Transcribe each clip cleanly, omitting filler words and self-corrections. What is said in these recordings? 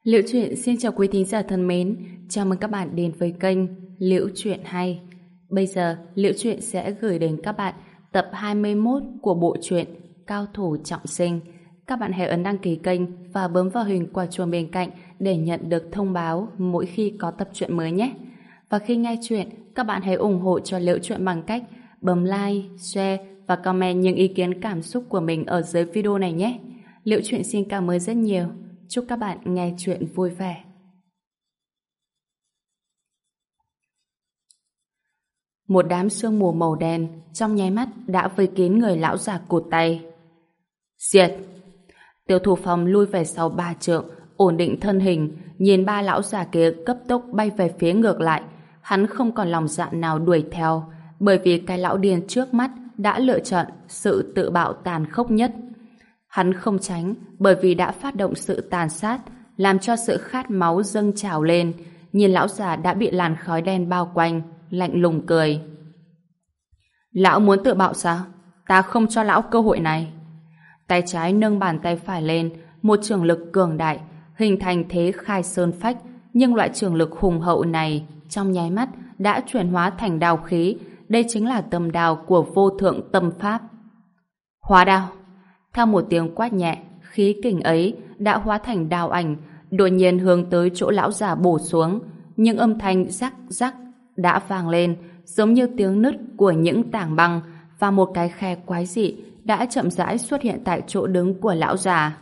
Liễu Chuyện xin chào quý thính giả thân mến, chào mừng các bạn đến với kênh Liễu Chuyện Hay. Bây giờ, Liễu Chuyện sẽ gửi đến các bạn tập 21 của bộ truyện Cao Thủ Trọng Sinh. Các bạn hãy ấn đăng ký kênh và bấm vào hình quả chuông bên cạnh để nhận được thông báo mỗi khi có tập truyện mới nhé. Và khi nghe chuyện, các bạn hãy ủng hộ cho Liễu Chuyện bằng cách bấm like, share và comment những ý kiến cảm xúc của mình ở dưới video này nhé. Liễu Chuyện xin cảm ơn rất nhiều. Chúc các bạn nghe chuyện vui vẻ. Một đám sương mù màu đen trong nháy mắt đã vây kín người lão già cụt tay. Diệt! Tiêu Thủ Phong lui về sau 3 trượng, ổn định thân hình, nhìn ba lão già kia cấp tốc bay về phía ngược lại. Hắn không còn lòng dạ nào đuổi theo, bởi vì cái lão điên trước mắt đã lựa chọn sự tự bạo tàn khốc nhất. Hắn không tránh bởi vì đã phát động sự tàn sát, làm cho sự khát máu dâng trào lên. Nhìn lão già đã bị làn khói đen bao quanh, lạnh lùng cười. Lão muốn tự bạo sao? Ta không cho lão cơ hội này. Tay trái nâng bàn tay phải lên, một trường lực cường đại, hình thành thế khai sơn phách, nhưng loại trường lực hùng hậu này trong nháy mắt đã chuyển hóa thành đao khí. Đây chính là tâm đao của vô thượng tâm pháp. Hóa đao. Theo một tiếng quát nhẹ, khí kình ấy đã hóa thành đao ảnh, đột nhiên hướng tới chỗ lão già bổ xuống. Nhưng âm thanh rắc rắc đã vang lên, giống như tiếng nứt của những tảng băng, và một cái khe quái dị đã chậm rãi xuất hiện tại chỗ đứng của lão già.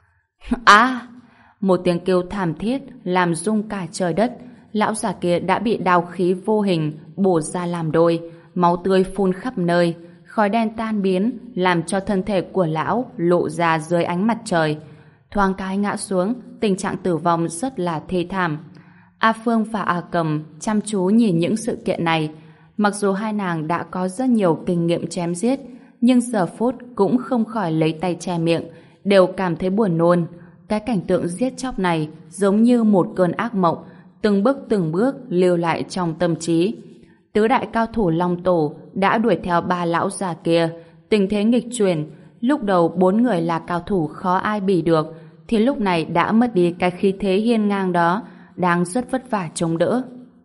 À! Một tiếng kêu thảm thiết làm rung cả trời đất. Lão già kia đã bị đao khí vô hình bổ ra làm đôi, máu tươi phun khắp nơi. Khói đen tan biến làm cho thân thể của lão lộ ra dưới ánh mặt trời. Thoáng cái ngã xuống, tình trạng tử vong rất là thê thảm. A Phương và A Cầm chăm chú nhìn những sự kiện này. Mặc dù hai nàng đã có rất nhiều kinh nghiệm chém giết, nhưng giờ phút cũng không khỏi lấy tay che miệng, đều cảm thấy buồn nôn. Cái cảnh tượng giết chóc này giống như một cơn ác mộng, từng bước lưu lại trong tâm trí. Tứ đại cao thủ Long Tổ đã đuổi theo ba lão già kia, tình thế nghịch chuyển. Lúc đầu 4 người là cao thủ khó ai bì được, thì lúc này đã mất đi cái khí thế hiên ngang đó, đang rất vất vả chống đỡ.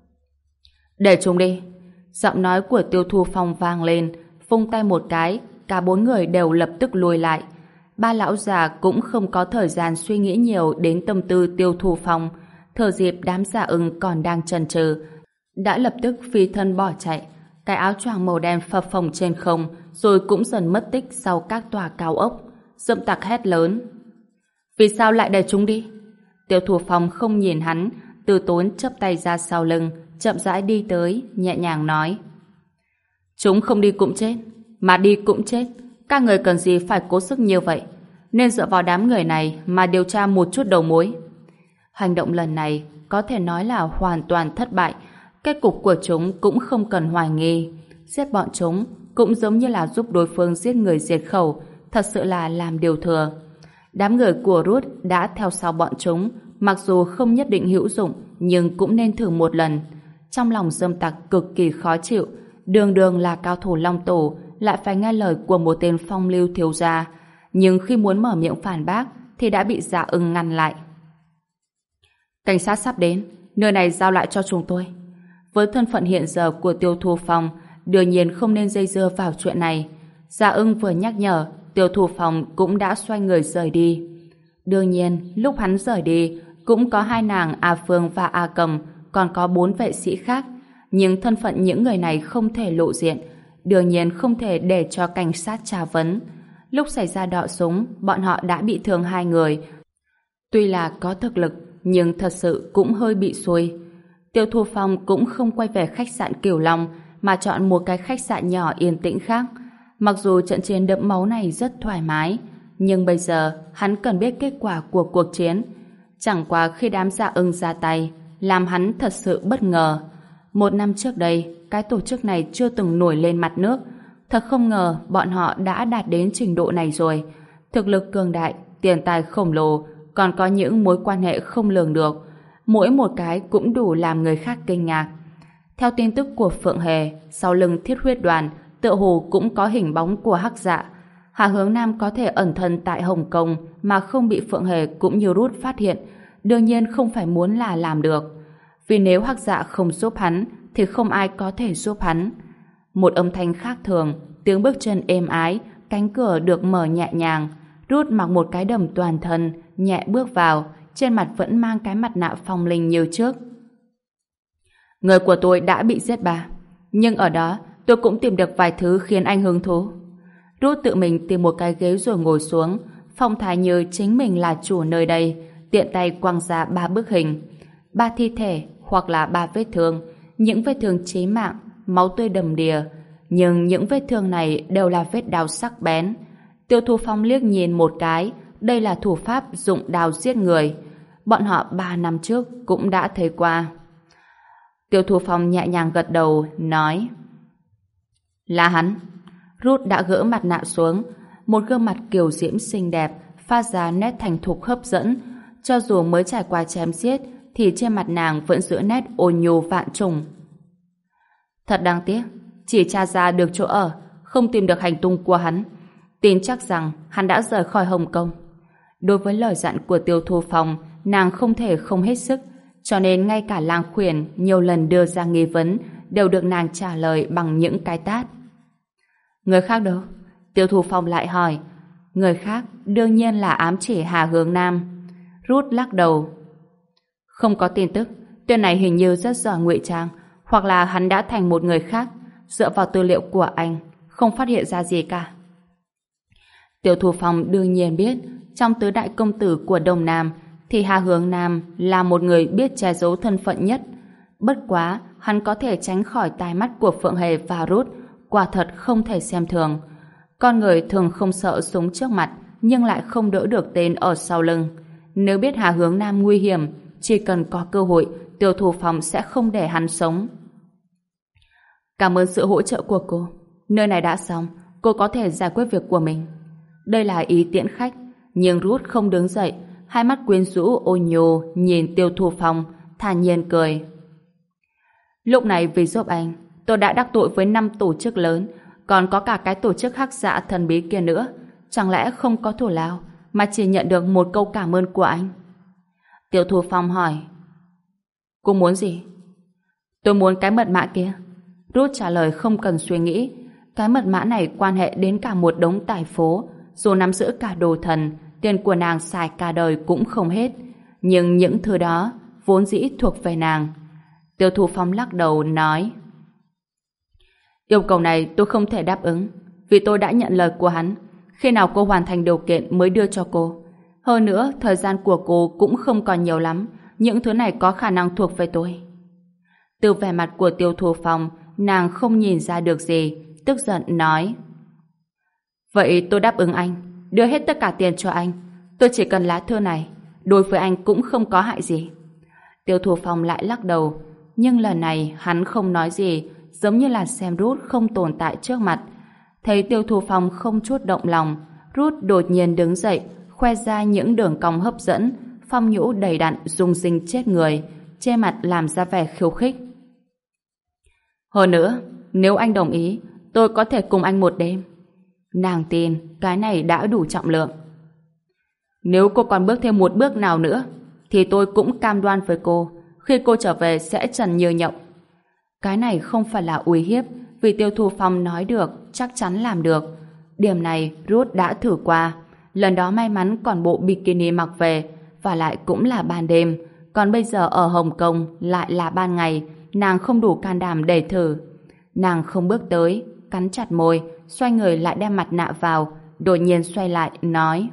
Để chúng đi. Giọng nói của Tiêu Thu Phong vang lên, vung tay một cái, cả 4 người đều lập tức lùi lại. Ba lão già cũng không có thời gian suy nghĩ nhiều đến tâm tư Tiêu Thu Phong. Thừa dịp đám Dạ Ưng còn đang chần chừ, đã lập tức phi thân bỏ chạy. Cái áo choàng màu đen phập phồng trên không, rồi cũng dần mất tích sau các tòa cao ốc. Dậm Tặc hét lớn. Vì sao lại để chúng đi? Tiêu Thủ Phong không nhìn hắn, Từ Tốn chắp tay ra sau lưng, chậm rãi đi tới, nhẹ nhàng nói. Chúng không đi cũng chết, mà đi cũng chết. Các người cần gì phải cố sức như vậy? Nên dựa vào đám người này mà điều tra một chút đầu mối. Hành động lần này có thể nói là hoàn toàn thất bại. Kết cục của chúng cũng không cần hoài nghi. Giết bọn chúng cũng giống như là giúp đối phương giết người diệt khẩu, thật sự là làm điều thừa. Đám người của Rút đã theo sau bọn chúng, mặc dù không nhất định hữu dụng, nhưng cũng nên thử một lần. Trong lòng Dâm Tặc cực kỳ khó chịu, đường đường là cao thủ Long Tổ, lại phải nghe lời của một tên phong lưu thiếu gia. Nhưng khi muốn mở miệng phản bác, thì đã bị Dạ Ưng ngăn lại. Cảnh sát sắp đến, nơi này giao lại cho chúng tôi. Với thân phận hiện giờ của Tiêu Thu Phong, đương nhiên không nên dây dưa vào chuyện này. Dạ Ưng vừa nhắc nhở, Tiêu Thu Phong cũng đã xoay người rời đi. Đương nhiên, lúc hắn rời đi, cũng có hai nàng A Phương và A Cầm, còn có 4 vệ sĩ khác. Nhưng thân phận những người này không thể lộ diện, đương nhiên không thể để cho cảnh sát tra vấn. Lúc xảy ra đọ súng, bọn họ đã bị thương 2 người. Tuy là có thực lực, nhưng thật sự cũng hơi bị xuôi. Tiêu Thu Phong cũng không quay về khách sạn Cửu Long, mà chọn một cái khách sạn nhỏ yên tĩnh khác. Mặc dù trận chiến đẫm máu này rất thoải mái, nhưng bây giờ hắn cần biết kết quả của cuộc chiến. Chẳng qua khi đám Dạ Ưng ra tay, làm hắn thật sự bất ngờ. 1 năm trước đây, cái tổ chức này chưa từng nổi lên mặt nước. Thật không ngờ bọn họ đã đạt đến trình độ này rồi. Thực lực cường đại, tiền tài khổng lồ, còn có những mối quan hệ không lường được. Mỗi một cái cũng đủ làm người khác kinh ngạc. Theo tin tức của Phượng Hề, sau lưng Thiết Huyết Đoàn tựa hồ cũng có hình bóng của Hắc Dạ. Hạ Hướng Nam có thể ẩn thân tại Hồng Kông mà không bị Phượng Hề cũng như Rút phát hiện. đương nhiên không phải muốn là làm được. Vì nếu Hắc Dạ không giúp hắn, thì không ai có thể giúp hắn. Một âm thanh khác thường, tiếng bước chân êm ái, cánh cửa được mở nhẹ nhàng. Ruth mặc một cái đầm toàn thân, nhẹ bước vào, trên mặt vẫn mang cái mặt nạ phong linh như trước. Người của tôi đã bị giết bà, nhưng ở đó tôi cũng tìm được vài thứ khiến anh hứng thú. Ruth tự mình tìm một cái ghế rồi ngồi xuống, phong thái như chính mình là chủ nơi đây, tiện tay quăng ra 3 bức hình, 3 thi thể hoặc là 3 vết thương, những vết thương chí mạng, máu tươi đầm đìa, nhưng những vết thương này đều là vết đao sắc bén. Tiêu Thu Phong liếc nhìn một cái, đây là thủ pháp dụng đao giết người. Bọn họ 3 năm trước cũng đã thấy qua. Tiêu Thu Phong nhẹ nhàng gật đầu, nói: là hắn. Ruth đã gỡ mặt nạ xuống, một gương mặt kiều diễm xinh đẹp, phát ra nét thành thục hấp dẫn. Cho dù mới trải qua chém giết, thì trên mặt nàng vẫn giữ nét ôn nhu vạn trùng. Thật đáng tiếc, chỉ tra ra được chỗ ở, không tìm được hành tung của hắn. Tin chắc rằng hắn đã rời khỏi Hồng Kông. Đối với lời dặn của Tiêu Thu Phong, nàng không thể không hết sức, cho nên ngay cả Lang Khuyển nhiều lần đưa ra nghi vấn đều được nàng trả lời bằng những cái tát. Người khác đâu? Tiêu Thu Phong lại hỏi. Người khác đương nhiên là ám chỉ Hà Hướng Nam. Ruth lắc đầu. Không có tin tức. Tên này hình như rất giỏi ngụy trang, hoặc là hắn đã thành một người khác. Dựa vào tư liệu của anh, không phát hiện ra gì cả. Tiêu Thu Phong đương nhiên biết, trong tứ đại công tử của Đông Nam thì Hà Hướng Nam là một người biết che giấu thân phận nhất. Bất quá, hắn có thể tránh khỏi tai mắt của Phượng Hề và Ruth, quả thật không thể xem thường. Con người thường không sợ súng trước mặt, nhưng lại không đỡ được tên ở sau lưng. Nếu biết Hà Hướng Nam nguy hiểm, chỉ cần có cơ hội, Tiêu Thu Phong sẽ không để hắn sống. Cảm ơn sự hỗ trợ của cô. Nơi này đã xong, cô có thể giải quyết việc của mình. Đây là ý tiễn khách, nhưng Ruth không đứng dậy, hai mắt quyến rũ ôn nhu nhìn Tiêu Thu Phong, thản nhiên cười. Lúc này vì giúp anh, tôi đã đắc tội với 5 tổ chức lớn, còn có cả cái tổ chức Hắc Dạ thần bí kia nữa. Chẳng lẽ không có thù lao mà chỉ nhận được một câu cảm ơn của anh? Tiêu Thu Phong hỏi. Cô muốn gì? Tôi muốn cái mật mã kia. Ruth trả lời không cần suy nghĩ. Cái mật mã này quan hệ đến cả một đống tài phố, dù nắm giữ cả đồ thần, tiền của nàng xài cả đời cũng không hết. Nhưng những thứ đó vốn dĩ thuộc về nàng. Tiêu Thu Phong lắc đầu nói. Yêu cầu này tôi không thể đáp ứng, vì tôi đã nhận lời của hắn. Khi nào cô hoàn thành điều kiện mới đưa cho cô. Hơn nữa, thời gian của cô cũng không còn nhiều lắm. Những thứ này có khả năng thuộc về tôi. Từ vẻ mặt của Tiêu Thu Phong, nàng không nhìn ra được gì, tức giận nói. Vậy tôi đáp ứng anh, đưa hết tất cả tiền cho anh. Tôi chỉ cần lá thư này, đối với anh cũng không có hại gì. Tiêu Thu Phong lại lắc đầu, nhưng lần này hắn không nói gì, giống như là xem Ruth không tồn tại trước mặt. Thấy Tiêu Thu Phong không chút động lòng, Ruth đột nhiên đứng dậy, khoe ra những đường cong hấp dẫn, phong nhũ đầy đặn rung rinh chết người, che mặt làm ra vẻ khiêu khích. Hơn nữa, nếu anh đồng ý, tôi có thể cùng anh một đêm. Nàng tin cái này đã đủ trọng lượng. Nếu cô còn bước thêm một bước nào nữa, thì tôi cũng cam đoan với cô, khi cô trở về sẽ trần như nhộng. Cái này không phải là uy hiếp, vì Tiêu Thu Phong nói được, chắc chắn làm được. Điểm này Ruth đã thử qua. Lần đó may mắn còn bộ bikini mặc về, và lại cũng là ban đêm. Còn bây giờ ở Hồng Kông lại là ban ngày, nàng không đủ can đảm để thử. Nàng không bước tới, cắn chặt môi, xoay người lại đem mặt nạ vào, đột nhiên xoay lại, nói.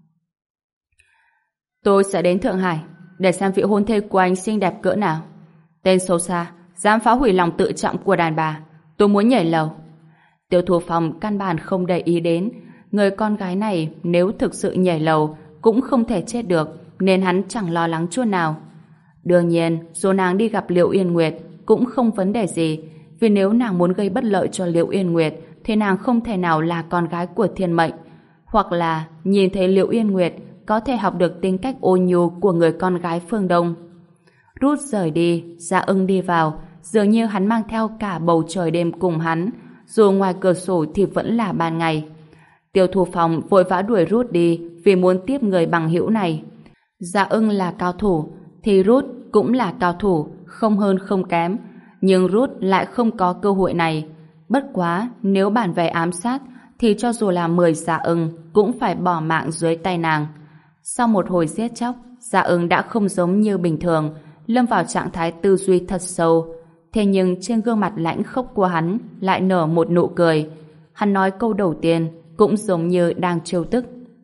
Tôi sẽ đến Thượng Hải, để xem vị hôn thê của anh xinh đẹp cỡ nào. Tên xấu xa, dám phá hủy lòng tự trọng của đàn bà. Tôi muốn nhảy lầu. Tiêu Thu Phong căn bản không để ý đến. Người con gái này nếu thực sự nhảy lầu cũng không thể chết được, nên hắn chẳng lo lắng chút nào. Đương nhiên, dù nàng đi gặp Liễu Yên Nguyệt cũng không vấn đề gì, vì nếu nàng muốn gây bất lợi cho Liễu Yên Nguyệt thì nàng không thể nào là con gái của thiên mệnh. Hoặc là nhìn thấy Liễu Yên Nguyệt có thể học được tính cách ôn nhu của người con gái phương Đông. Rút rời đi, Dạ Ưng đi vào, dường như hắn mang theo cả bầu trời đêm cùng hắn, dù ngoài cửa sổ thì vẫn là ban ngày. Tiêu Thu Phong vội vã đuổi Rút đi vì muốn tiếp người bằng hữu này. Dạ Ưng là cao thủ, thì Ruth cũng là cao thủ, không hơn không kém. Nhưng Ruth lại không có cơ hội này. Bất quá, nếu bàn về ám sát, thì cho dù là 10 Dạ Ưng cũng phải bỏ mạng dưới tay nàng. Sau một hồi giết chóc, Dạ Ưng đã không giống như bình thường, lâm vào trạng thái tư duy thật sâu. Thế nhưng trên gương mặt lãnh khốc của hắn lại nở một nụ cười. Hắn nói câu đầu tiên cũng giống như đang trêu tức.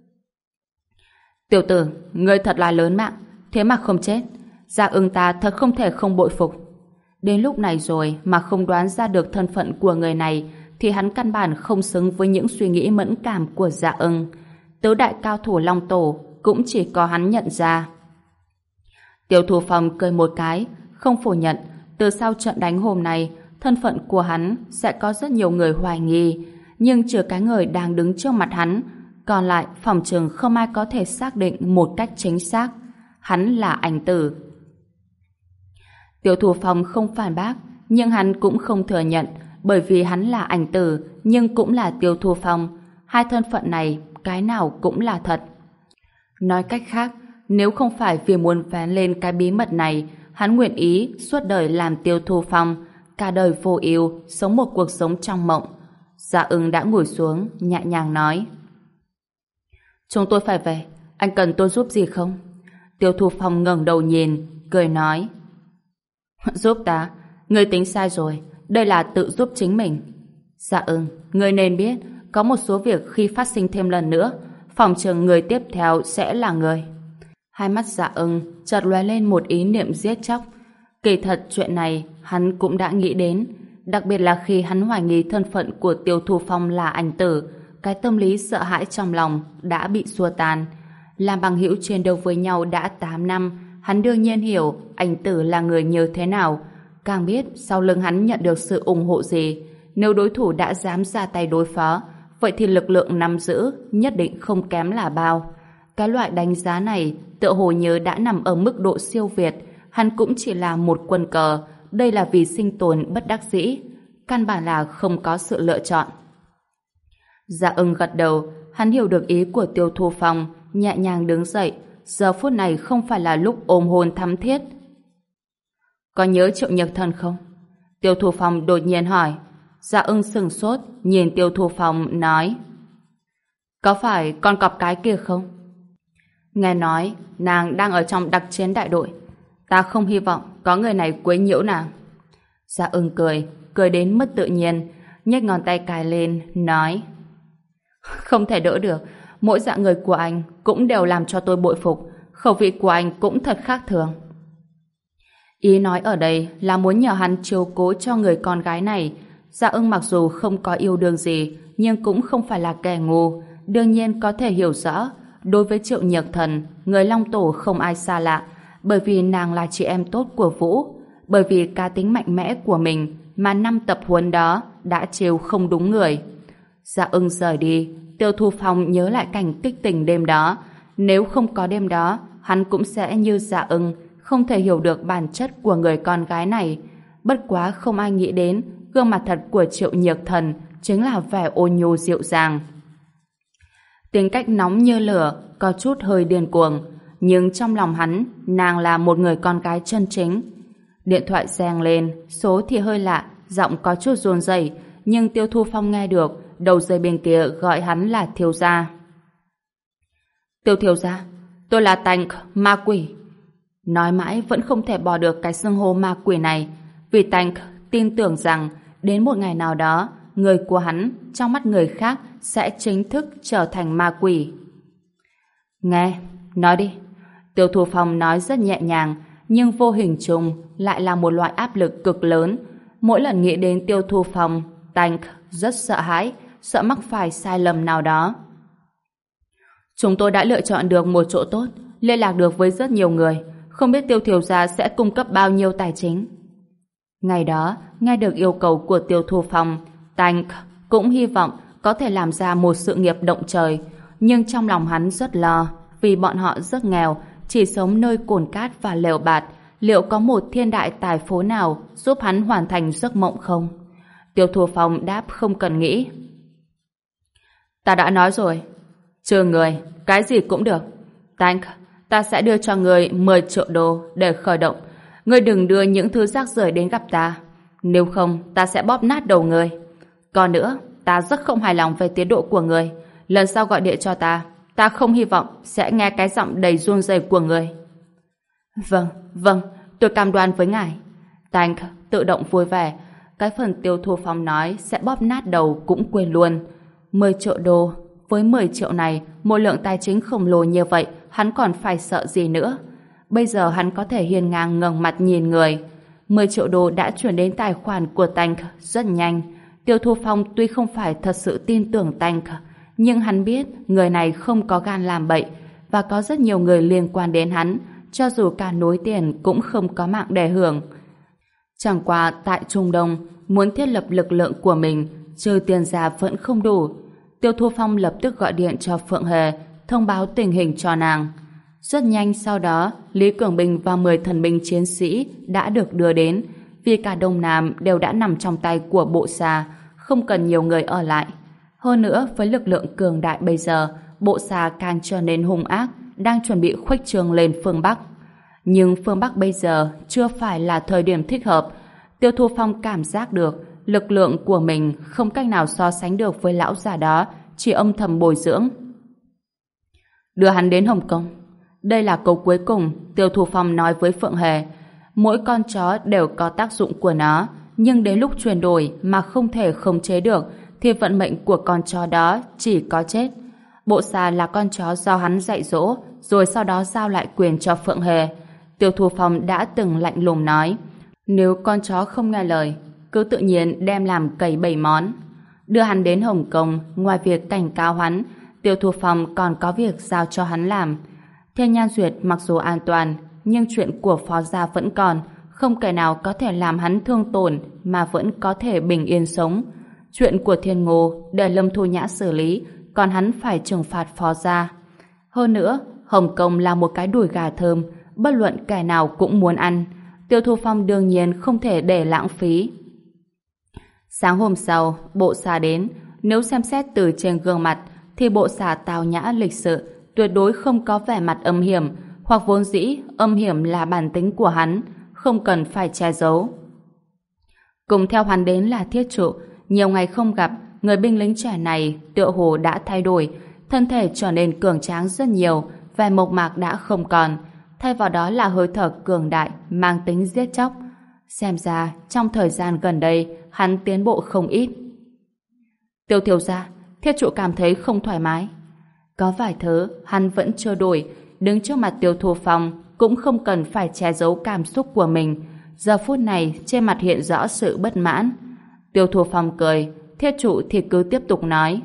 Tiểu tử, ngươi thật là lớn mạng, thế mà không chết. Dạ Ưng ta thật không thể không bội phục. Đến lúc này rồi mà không đoán ra được thân phận của người này thì hắn căn bản không xứng với những suy nghĩ mẫn cảm của Dạ Ưng. Tứ đại cao thủ Long Tổ cũng chỉ có hắn nhận ra. Tiêu Thu Phong cười một cái, không phủ nhận từ sau trận đánh hôm nay thân phận của hắn sẽ có rất nhiều người hoài nghi, nhưng trừ cái người đang đứng trước mặt hắn, còn lại phòng trường không ai có thể xác định một cách chính xác. Hắn là Ảnh Tử. Tiêu Thu Phong không phản bác, nhưng hắn cũng không thừa nhận, bởi vì hắn là Ảnh Tử nhưng cũng là Tiêu Thu Phong. Hai thân phận này, cái nào cũng là thật. Nói cách khác, nếu không phải vì muốn vén lên cái bí mật này, hắn nguyện ý suốt đời làm Tiêu Thu Phong, cả đời vô ưu, sống một cuộc sống trong mộng. Dạ Ưng đã ngồi xuống, nhẹ nhàng nói: Chúng tôi phải về, anh cần tôi giúp gì không? Tiêu Thu Phong ngẩng đầu nhìn, cười nói: Giúp ta? Ngươi tính sai rồi, đây là tự giúp chính mình. Dạ Ưng, ngươi nên biết, có một số việc khi phát sinh thêm lần nữa, phòng trường người tiếp theo sẽ là người. Hai mắt Dạ Ưng chợt lóe lên một ý niệm giết chóc. Kỳ thật chuyện này hắn cũng đã nghĩ đến, đặc biệt là khi hắn hoài nghi thân phận của Tiêu Thu Phong là Ảnh Tử, cái tâm lý sợ hãi trong lòng đã bị xua tan. Làm bằng hữu chiến đấu với nhau đã 8 năm, hắn đương nhiên hiểu Ảnh Tử là người như thế nào, càng biết sau lưng hắn nhận được sự ủng hộ gì. Nếu đối thủ đã dám ra tay đối phó, vậy thì lực lượng nắm giữ nhất định không kém là bao. Cái loại đánh giá này tựa hồ như đã nằm ở mức độ siêu việt. Hắn cũng chỉ là một quân cờ, đây là vì sinh tồn bất đắc dĩ, căn bản là không có sự lựa chọn. Dạ Ưng gật đầu, hắn hiểu được ý của Tiêu Thu Phong, nhẹ nhàng đứng dậy. Giờ phút này không phải là lúc ôm hôn thắm thiết. Có nhớ Triệu Nhược Thần không? Tiêu Thu Phong đột nhiên hỏi. Dạ Ưng sửng sốt, nhìn Tiêu Thu Phong nói: Có phải con cọp cái kia không? Nghe nói nàng đang ở trong đặc chiến đại đội, ta không hy vọng có người này quấy nhiễu nàng. Dạ Ưng cười đến mất tự nhiên, nhếch ngón tay cài lên, nói: Không thể đỡ được, mỗi dạng người của anh cũng đều làm cho tôi bội phục, khẩu vị của anh cũng thật khác thường. Ý nói ở đây là muốn nhờ hắn chiếu cố cho người con gái này. Dạ Ưng mặc dù không có yêu đương gì, nhưng cũng không phải là kẻ ngu, đương nhiên có thể hiểu rõ. Đối với Triệu Nhược Thần, người Long Tổ không ai xa lạ, bởi vì nàng là chị em tốt của Vũ, bởi vì cá tính mạnh mẽ của mình mà 5 tập huấn đó đã trêu không đúng người. Dạ Ưng rời đi, Tiêu Thu Phong nhớ lại cảnh kích tình đêm đó. Nếu không có đêm đó, hắn cũng sẽ như Dạ Ưng, không thể hiểu được bản chất của người con gái này. Bất quá không ai nghĩ đến gương mặt thật của Triệu Nhược Thần chính là vẻ ôn nhu dịu dàng. Tính cách nóng như lửa, có chút hơi điên cuồng, nhưng trong lòng hắn, nàng là một người con gái chân chính. Điện thoại reng lên, số thì hơi lạ, giọng có chút run rẩy, nhưng Tiêu Thu Phong nghe được, đầu dây bên kia gọi hắn là thiếu gia. Tiêu thiếu gia, tôi là Tank, ma quỷ. Nói mãi vẫn không thể bỏ được cái xưng hô ma quỷ này, vì Tank tin tưởng rằng đến một ngày nào đó, người của hắn trong mắt người khác sẽ chính thức trở thành ma quỷ. Nghe, nói đi. Tiêu Thu Phong nói rất nhẹ nhàng, nhưng vô hình chung lại là một loại áp lực cực lớn. Mỗi lần nghĩ đến Tiêu Thu Phong, Tank rất sợ hãi, sợ mắc phải sai lầm nào đó. Chúng tôi đã lựa chọn được một chỗ tốt, liên lạc được với rất nhiều người, không biết Tiêu thiếu gia sẽ cung cấp bao nhiêu tài chính. Ngày đó, nghe được yêu cầu của Tiêu Thu Phong, Tank cũng hy vọng có thể làm ra một sự nghiệp động trời, nhưng trong lòng hắn rất lo, vì bọn họ rất nghèo, chỉ sống nơi cồn cát và lều bạt, liệu có một thiên đại tài phú nào giúp hắn hoàn thành giấc mộng không? Tiêu Thu Phong đáp không cần nghĩ. Ta đã nói rồi, trừ người, cái gì cũng được. Tank, ta sẽ đưa cho người 10 triệu đô để khởi động. Ngươi đừng đưa những thứ rác rưởi đến gặp ta. Nếu không, ta sẽ bóp nát đầu ngươi. Còn nữa, ta rất không hài lòng về tiến độ của ngươi. Lần sau gọi điện cho ta không hy vọng sẽ nghe cái giọng đầy run rẩy của ngươi. Vâng, tôi cam đoan với ngài. Tank tự động vui vẻ. Cái phần Tiêu Thu Phong nói sẽ bóp nát đầu cũng quên luôn. 10 triệu đô. Với 10 triệu này, một lượng tài chính khổng lồ như vậy, hắn còn phải sợ gì nữa? Bây giờ hắn có thể hiên ngang ngẩng mặt nhìn người. 10 triệu đô đã chuyển đến tài khoản của Tank rất nhanh. Tiêu Thu Phong tuy không phải thật sự tin tưởng Tank, nhưng hắn biết người này không có gan làm bậy và có rất nhiều người liên quan đến hắn, cho dù cả nối tiền cũng không có mạng để hưởng. Chẳng qua tại Trung Đông, muốn thiết lập lực lượng của mình, trừ tiền ra vẫn không đủ. Tiêu Thu Phong lập tức gọi điện cho Phượng Hề, thông báo tình hình cho nàng. Rất nhanh sau đó, Lý Cường Bình và 10 thần binh chiến sĩ đã được đưa đến, vì cả Đông Nam đều đã nằm trong tay của Bộ Xà, không cần nhiều người ở lại. Hơn nữa, với lực lượng cường đại bây giờ, Bộ Xà càng trở nên hung ác, đang chuẩn bị khuếch trương lên phương Bắc. Nhưng phương Bắc bây giờ chưa phải là thời điểm thích hợp. Tiêu Thu Phong cảm giác được lực lượng của mình không cách nào so sánh được với lão già đó, chỉ âm thầm bồi dưỡng. Đưa hắn đến Hồng Kông. Đây là câu cuối cùng Tiêu Thu Phong nói với Phượng Hề. Mỗi con chó đều có tác dụng của nó, nhưng đến lúc chuyển đổi mà không thể khống chế được thì vận mệnh của con chó đó chỉ có chết. Bộ Xà là con chó do hắn dạy dỗ, rồi sau đó giao lại quyền cho Phượng Hề. Tiêu Thu Phong đã từng lạnh lùng nói, nếu con chó không nghe lời, cứ tự nhiên đem làm cầy 7 món. Đưa hắn đến Hồng Kông, ngoài việc cảnh cáo hắn, Tiêu Thu Phong còn có việc giao cho hắn làm. Thiên Nhan Duyệt mặc dù an toàn, nhưng chuyện của Phó gia vẫn còn, không kẻ nào có thể làm hắn thương tổn mà vẫn có thể bình yên sống. Chuyện của Thiên Ngô để Lâm Thu Nhã xử lý, còn hắn phải trừng phạt Phó gia. Hơn nữa, Hồng Kông là một cái đùi gà thơm, bất luận kẻ nào cũng muốn ăn. Tiêu Thu Phong đương nhiên không thể để lãng phí. Sáng hôm sau, Bộ Xà đến. Nếu xem xét từ trên gương mặt, thì Bộ Xà tào nhã lịch sự, tuyệt đối không có vẻ mặt âm hiểm, hoặc vốn dĩ âm hiểm là bản tính của hắn, không cần phải che giấu. Cùng theo hắn đến là Thiết Trụ. Nhiều ngày không gặp, người binh lính trẻ này tựa hồ đã thay đổi, thân thể trở nên cường tráng rất nhiều, vẻ mộc mạc đã không còn, thay vào đó là hơi thở cường đại, mang tính giết chóc. Xem ra, trong thời gian gần đây, hắn tiến bộ không ít. Tiêu thiếu gia, Thiết Trụ cảm thấy không thoải mái. Có vài thứ, hắn vẫn chưa đổi, đứng trước mặt Tiêu Thu Phong, cũng không cần phải che giấu cảm xúc của mình. Giờ phút này, trên mặt hiện rõ sự bất mãn. Tiêu Thu Phong cười, Thiết Trụ thì cứ tiếp tục nói.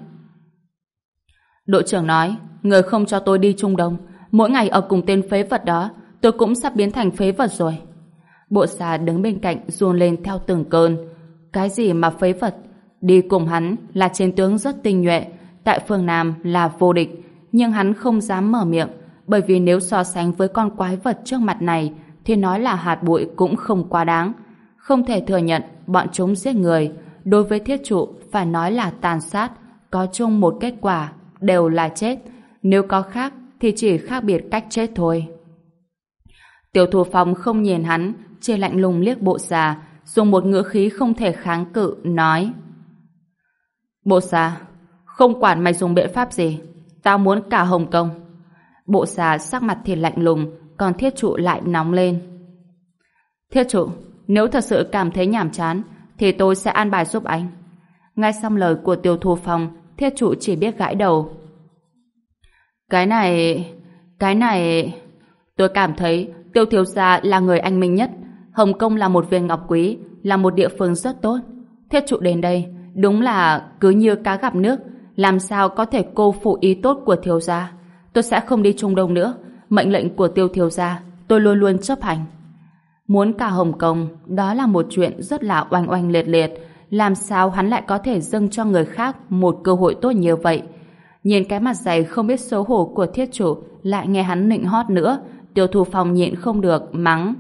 Đội trưởng nói, người không cho tôi đi Trung Đông, mỗi ngày ở cùng tên phế vật đó, tôi cũng sắp biến thành phế vật rồi. Bộ Xà đứng bên cạnh run lên theo từng cơn. Cái gì mà phế vật? Đi cùng hắn là chiến tướng rất tinh nhuệ, tại phương Nam là vô địch, nhưng hắn không dám mở miệng, bởi vì nếu so sánh với con quái vật trước mặt này thì nói là hạt bụi cũng không quá đáng. Không thể thừa nhận bọn chúng giết người, đối với Thiết Trụ phải nói là tàn sát, có chung một kết quả, đều là chết. Nếu có khác thì chỉ khác biệt cách chết thôi. Tiêu Thu Phong không nhìn hắn, chỉ lạnh lùng liếc Bộ Xà, dùng một ngữ khí không thể kháng cự, nói: Bộ Xà, không quản mày dùng biện pháp gì, tao muốn cả Hồng Kông. Bộ Xà sắc mặt thì lạnh lùng, còn Thiết Trụ lại nóng lên. Thiết Trụ, nếu thật sự cảm thấy nhàm chán, thì tôi sẽ an bài giúp anh. Nghe xong lời của Tiêu Thu Phong, Thiết Trụ chỉ biết gãi đầu. Cái này... Tôi cảm thấy Tiêu thiếu gia là người anh minh nhất. Hồng Kông là một viên ngọc quý, là một địa phương rất tốt. Thiết Trụ đến đây, đúng là cứ như cá gặp nước, làm sao có thể cô phụ ý tốt của thiếu gia. Tôi sẽ không đi Trung Đông nữa. Mệnh lệnh của Tiêu thiếu gia tôi luôn luôn chấp hành. Muốn cả Hồng Kông, đó là một chuyện rất là oanh oanh liệt liệt. Làm sao hắn lại có thể dâng cho người khác một cơ hội tốt như vậy? Nhìn cái mặt dày không biết xấu hổ của Thiết Trụ, lại nghe hắn nịnh hót nữa, Tiêu Thu Phong nhịn không được, mắng.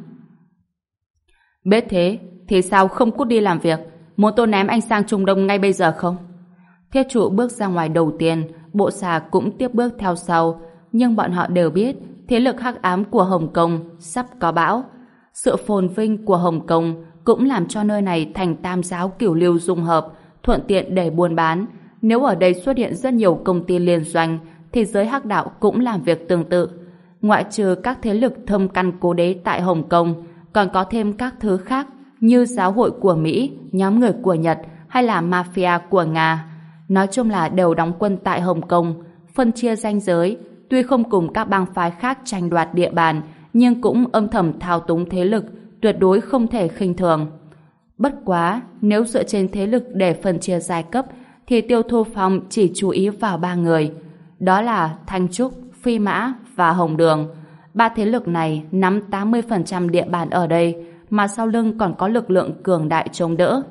Biết thế, thì sao không cút đi làm việc? Muốn tôi ném anh sang Trung Đông ngay bây giờ không? Thiết Trụ bước ra ngoài đầu tiên, Bộ Xà cũng tiếp bước theo sau, nhưng bọn họ đều biết thế lực hắc ám của Hồng Kông sắp có bão. Sự phồn vinh của Hồng Kông cũng làm cho nơi này thành tam giáo cửu lưu dung hợp, thuận tiện để buôn bán. Nếu ở đây xuất hiện rất nhiều công ty liên doanh, thì giới hắc đạo cũng làm việc tương tự. Ngoại trừ các thế lực thâm căn cố đế tại Hồng Kông, còn có thêm các thứ khác như giáo hội của Mỹ, nhóm người của Nhật hay là mafia của Nga. Nói chung là đều đóng quân tại Hồng Kông, phân chia ranh giới, tuy không cùng các bang phái khác tranh đoạt địa bàn, nhưng cũng âm thầm thao túng thế lực, tuyệt đối không thể khinh thường. Bất quá, nếu dựa trên thế lực để phân chia giai cấp, thì Tiêu Thu Phong chỉ chú ý vào ba người. Đó là Thanh Trúc, Phi Mã và Hồng Đường. Ba thế lực này nắm 80% địa bàn ở đây, mà sau lưng còn có lực lượng cường đại chống đỡ.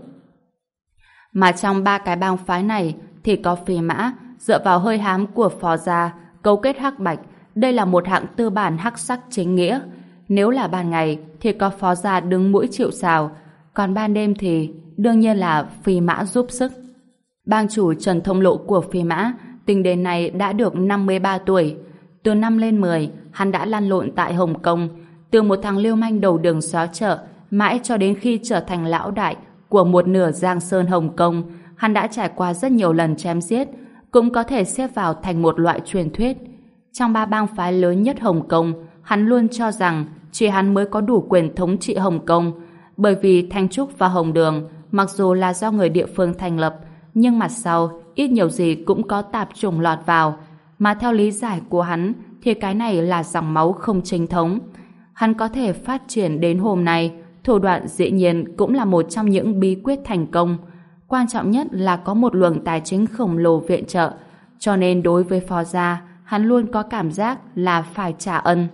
Mà trong ba cái bang phái này thì có Phi Mã, dựa vào hơi hám của Phò Gia, cấu kết hắc bạch. Đây là một hạng tư bản hắc sắc chính nghĩa. Nếu là ban ngày thì có Phò Gia đứng mũi chịu sào, còn ban đêm thì đương nhiên là Phi Mã giúp sức. Bang chủ Trần Thông Lộ của Phi Mã tính đến nay đã được 53 tuổi. Từ năm lên 10, hắn đã lăn lộn tại Hồng Kông, từ một thằng lưu manh đầu đường xó chợ, mãi cho đến khi trở thành lão đại của một nửa Giang Sơn Hồng Kông. Hắn đã trải qua rất nhiều lần chém giết, cũng có thể xếp vào thành một loại truyền thuyết. Trong ba bang phái lớn nhất Hồng Kông, hắn luôn cho rằng chỉ hắn mới có đủ quyền thống trị Hồng Kông, bởi vì Thanh Trúc và Hồng Đường mặc dù là do người địa phương thành lập, nhưng mặt sau ít nhiều gì cũng có tạp chủng lọt vào, mà theo lý giải của hắn thì cái này là dòng máu không chính thống. Hắn có thể phát triển đến hôm nay, thủ đoạn dĩ nhiên cũng là một trong những bí quyết thành công. Quan trọng nhất là có một luồng tài chính khổng lồ viện trợ, cho nên đối với Phò Gia, hắn luôn có cảm giác là phải trả ân.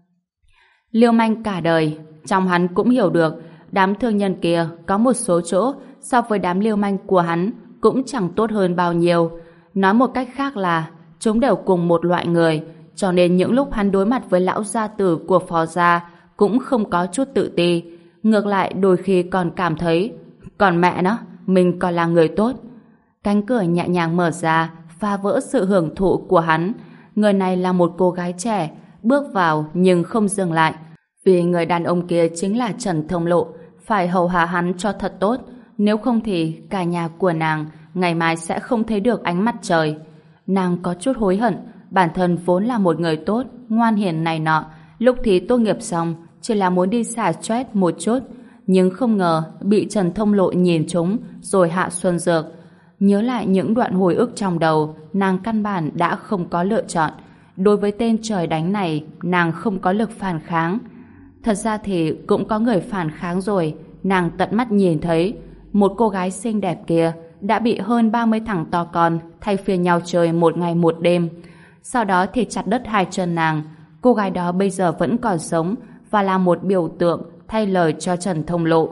Liêu manh cả đời, trong hắn cũng hiểu được đám thương nhân kia có một số chỗ so với đám liêu manh của hắn cũng chẳng tốt hơn bao nhiêu. Nói một cách khác là chúng đều cùng một loại người, cho nên những lúc hắn đối mặt với lão gia tử của Phò Gia cũng không có chút tự ti. Ngược lại đôi khi còn cảm thấy còn mẹ nó, mình còn là người tốt. Cánh cửa nhẹ nhàng mở ra, phá vỡ sự hưởng thụ của hắn. Người này là một cô gái trẻ, bước vào nhưng không dừng lại. Vì người đàn ông kia chính là Trần Thông Lộ, phải hầu hạ hắn cho thật tốt, nếu không thì cả nhà của nàng ngày mai sẽ không thấy được ánh mặt trời. Nàng có chút hối hận, bản thân vốn là một người tốt, ngoan hiền này nọ, lúc thì tốt nghiệp xong chỉ là muốn đi xả stress một chút, nhưng không ngờ bị Trần Thông Lộ nhìn trúng rồi hạ xuân dược. Nhớ lại những đoạn hồi ức trong đầu, nàng căn bản đã không có lựa chọn. Đối với tên trời đánh này, nàng không có lực phản kháng. Thật ra thì cũng có người phản kháng rồi. Nàng tận mắt nhìn thấy một cô gái xinh đẹp kia đã bị hơn 30 thằng to con thay phiên nhau chơi một ngày một đêm. Sau đó thì chặt đứt hai chân nàng. Cô gái đó bây giờ vẫn còn sống và là một biểu tượng thay lời cho Trần Thông Lộ,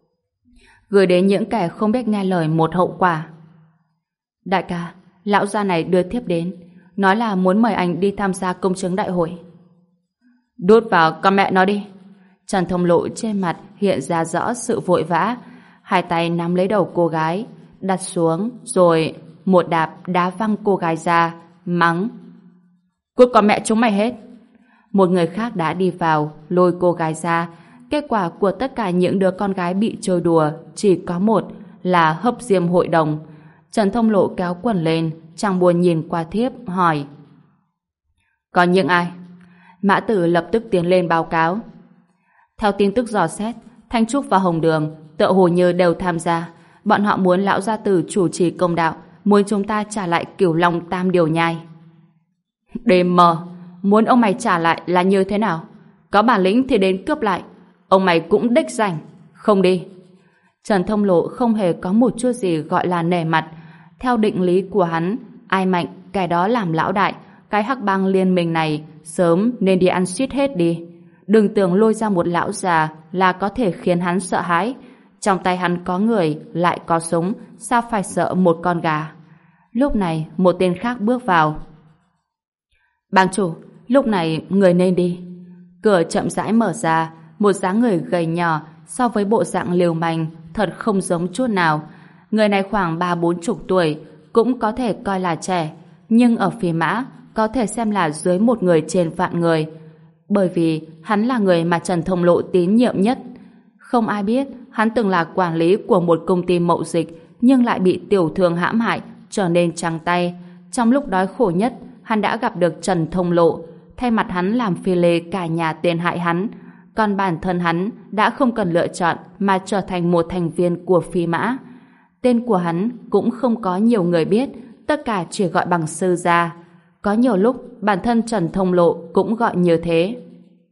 gửi đến những kẻ không biết nghe lời một hậu quả. Đại ca, lão gia này đưa thiếp đến, nói là muốn mời anh đi tham gia công chứng đại hội. Đút vào con mẹ nó đi. Trần Thông Lộ trên mặt hiện ra rõ sự vội vã, hai tay nắm lấy đầu cô gái, đặt xuống rồi một đạp đá văng cô gái ra, mắng: cút con mẹ chúng mày hết. Một người khác đã đi vào, lôi cô gái ra. Kết quả của tất cả những đứa con gái bị chơi đùa chỉ có một là hấp diêm hội đồng. Trần Thông Lộ kéo quần lên, chẳng buồn nhìn qua thiếp, hỏi: còn những ai? Mã Tử lập tức tiến lên báo cáo. Theo tin tức dò xét, Thanh Trúc và Hồng Đường tựa hồ như đều tham gia. Bọn họ muốn lão gia tử chủ trì công đạo, muốn chúng ta trả lại Cửu Long Tam Điều Nhai. Đêm mờ, muốn ông mày trả lại là như thế nào? Có bản lĩnh thì đến cướp lại. Ông mày cũng đích danh, không đi. Trần Thông Lộ không hề có một chút gì gọi là nể mặt. Theo định lý của hắn, ai mạnh kẻ đó làm lão đại. Cái hắc bang liên minh này sớm nên đi ăn suýt hết đi. Đừng tưởng lôi ra một lão già là có thể khiến hắn sợ hãi. Trong tay hắn có người, lại có súng, sao phải sợ một con gà? Lúc này một tên khác bước vào. Bang chủ, lúc này người nên đi. Cửa chậm rãi mở ra, một dáng người gầy nhỏ so với bộ dạng liều manh thật không giống chút nào. Người này khoảng 30-40 tuổi, cũng có thể coi là trẻ, nhưng ở Phi Mã có thể xem là dưới một người trên vạn người. Bởi vì hắn là người mà Trần Thông Lộ tín nhiệm nhất. Không ai biết hắn từng là quản lý của một công ty mậu dịch nhưng lại bị tiểu thương hãm hại trở nên trắng tay. Trong lúc đói khổ nhất, hắn đã gặp được Trần Thông Lộ, thay mặt hắn làm phi lê cả nhà tên hại hắn. Còn bản thân hắn đã không cần lựa chọn mà trở thành một thành viên của phi mã. Tên của hắn cũng không có nhiều người biết, tất cả chỉ gọi bằng sư gia. Có nhiều lúc bản thân Trần Thông Lộ cũng gọi như thế.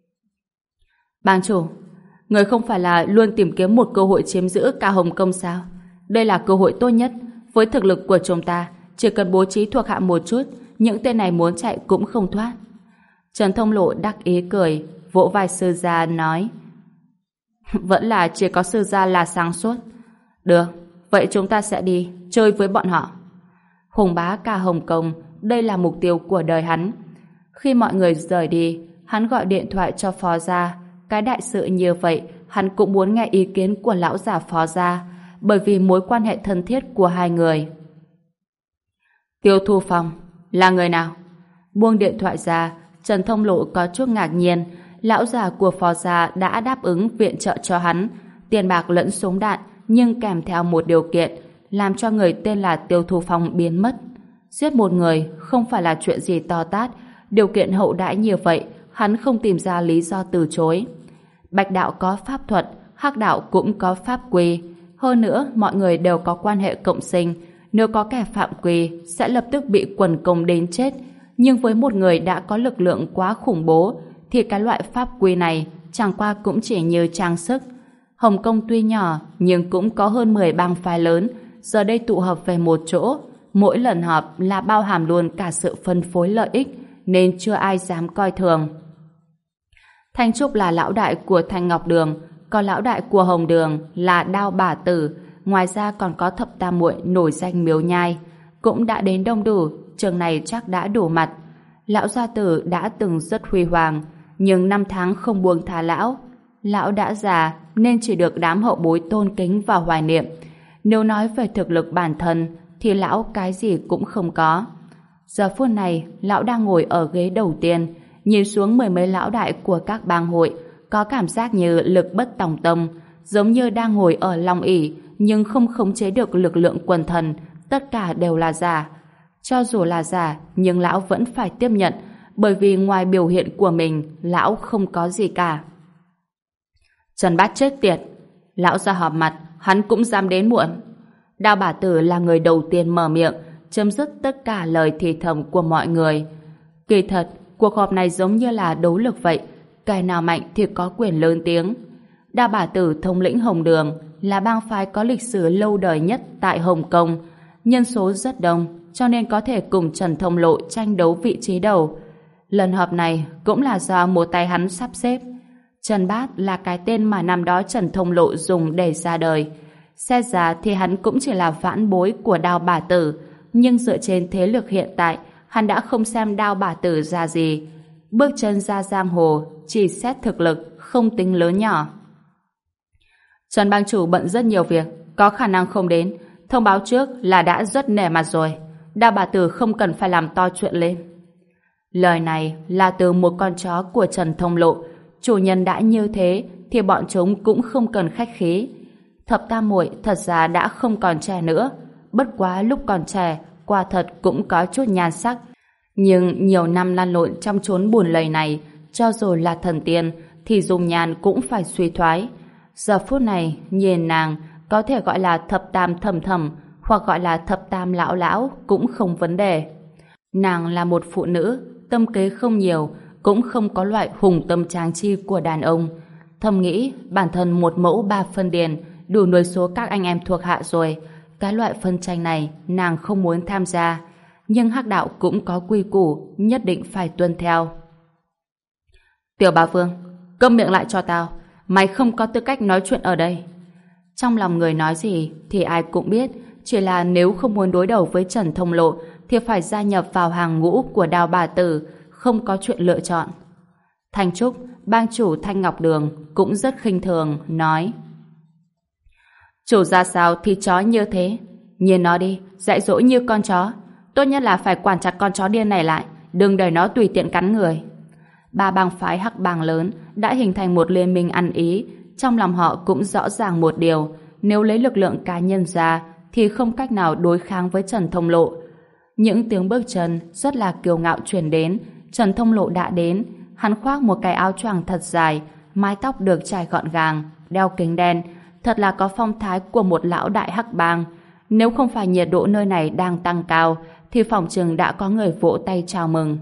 Bang chủ, người không phải là luôn tìm kiếm một cơ hội chiếm giữ cả Hồng Kông sao? Đây là cơ hội tốt nhất. Với thực lực của chúng ta, chỉ cần bố trí thuộc hạ một chút, những tên này muốn chạy cũng không thoát. Trần Thông Lộ đắc ý cười, vỗ vai sư gia nói: Vẫn là chỉ có sư gia là sáng suốt. Được, vậy chúng ta sẽ đi chơi với bọn họ. Hùng bá cả Hồng Kông, đây là mục tiêu của đời hắn. Khi mọi người rời đi, hắn gọi điện thoại cho phó gia. Cái đại sự như vậy, hắn cũng muốn nghe ý kiến của lão già phó gia, bởi vì mối quan hệ thân thiết của hai người. Tiêu Thu Phong là người nào? Buông điện thoại ra, Trần Thông Lộ có chút ngạc nhiên. Lão già của phó gia đã đáp ứng viện trợ cho hắn, tiền bạc lẫn súng đạn, nhưng kèm theo một điều kiện, làm cho người tên là Tiêu Thu Phong biến mất. Giết một người không phải là chuyện gì to tát, điều kiện hậu đãi như vậy, hắn không tìm ra lý do từ chối. Bạch đạo có pháp thuật, Hắc đạo cũng có pháp quy. Hơn nữa, mọi người đều có quan hệ cộng sinh. Nếu có kẻ phạm quy, sẽ lập tức bị quần công đến chết. Nhưng với một người đã có lực lượng quá khủng bố, thì cái loại pháp quy này chẳng qua cũng chỉ như trang sức. Hồng Kông tuy nhỏ, nhưng cũng có hơn 10 bang phái lớn, giờ đây tụ hợp về một chỗ. Mỗi lần họp là bao hàm luôn cả sự phân phối lợi ích, nên chưa ai dám coi thường. Thanh Trúc là lão đại của Thanh Ngọc Đường, còn lão đại của Hồng Đường là Đao Bà Tử, ngoài ra còn có thập tam muội nổi danh Miếu Nhai. Cũng đã đến đông đủ, trường này chắc đã đủ mặt. Lão gia tử đã từng rất huy hoàng, nhưng năm tháng không buông tha lão. Lão đã già nên chỉ được đám hậu bối tôn kính và hoài niệm. Nếu nói về thực lực bản thân thì lão cái gì cũng không có. Giờ phút này, lão đang ngồi ở ghế đầu tiên, nhìn xuống mười mấy lão đại của các bang hội, có cảm giác như lực bất tòng tâm, giống như đang ngồi ở Long ỷ nhưng không khống chế được lực lượng quần thần, tất cả đều là giả. Cho dù là giả, nhưng lão vẫn phải tiếp nhận, bởi vì ngoài biểu hiện của mình, lão không có gì cả. Trần Bát chết tiệt, lão ra họp mặt, hắn cũng dám đến muộn. Đao Bà Tử là người đầu tiên mở miệng, chấm dứt tất cả lời thì thầm của mọi người. Kỳ thật, cuộc họp này giống như là đấu lực vậy, kẻ nào mạnh thì có quyền lớn tiếng. Đao Bà Tử thống lĩnh Hồng Đường, là bang phái có lịch sử lâu đời nhất tại Hồng Kông, nhân số rất đông, cho nên có thể cùng Trần Thông Lộ tranh đấu vị trí đầu. Lần họp này cũng là do một tay hắn sắp xếp. Trần Bát là cái tên mà năm đó Trần Thông Lộ dùng để ra đời. Xét ra thì hắn cũng chỉ là vãn bối của Đao Bà Tử, nhưng dựa trên thế lực hiện tại, hắn đã không xem Đao Bà Tử ra gì. Bước chân ra giang hồ, chỉ xét thực lực, không tính lớn nhỏ. Trần bang chủ bận rất nhiều việc, có khả năng không đến. Thông báo trước là đã rất nể mặt rồi. Đao Bà Tử không cần phải làm to chuyện lên. Lời này là từ một con chó của Trần Thông Lộ. Chủ nhân đã như thế thì bọn chúng cũng không cần khách khí. Thập tam muội thật ra đã không còn trẻ nữa. Bất quá lúc còn trẻ, quả thật cũng có chút nhan sắc. Nhưng nhiều năm lăn lộn trong chốn buồn lầy này, cho dù là thần tiên thì dùng nhan cũng phải suy thoái. Giờ phút này, nhìn nàng có thể gọi là thập tam thầm thầm hoặc gọi là thập tam lão lão cũng không vấn đề. Nàng là một phụ nữ, tâm kế không nhiều, cũng không có loại hùng tâm tráng chi của đàn ông. Thầm nghĩ bản thân một mẫu 3 phân điền đủ nuôi số các anh em thuộc hạ rồi. Cái loại phân tranh này nàng không muốn tham gia. Nhưng Hắc đạo cũng có quy củ, nhất định phải tuân theo. Tiểu Bá Vương, câm miệng lại cho tao. Mày không có tư cách nói chuyện ở đây. Trong lòng người nói gì thì ai cũng biết, chỉ là nếu không muốn đối đầu với Trần Thông Lộ thì phải gia nhập vào hàng ngũ của Đao Bà Tử, không có chuyện lựa chọn. Thanh Trúc, bang chủ Thanh Ngọc Đường, cũng rất khinh thường, nói: Chủ ra sao thì chó như thế. Nhìn nó đi, dạy dỗ như con chó. Tốt nhất là phải quản chặt con chó điên này lại, đừng để nó tùy tiện cắn người. Ba bang phái hắc bang lớn đã hình thành một liên minh ăn ý, trong lòng họ cũng rõ ràng một điều, nếu lấy lực lượng cá nhân ra thì không cách nào đối kháng với Trần Thông Lộ. Những tiếng bước chân rất là kiêu ngạo truyền đến. Trần Thông Lộ đã đến, hắn khoác một cái áo choàng thật dài, mái tóc được trải gọn gàng, đeo kính đen, thật là có phong thái của một lão đại hắc bang. Nếu không phải nhiệt độ nơi này đang tăng cao thì phỏng chừng đã có người vỗ tay chào mừng.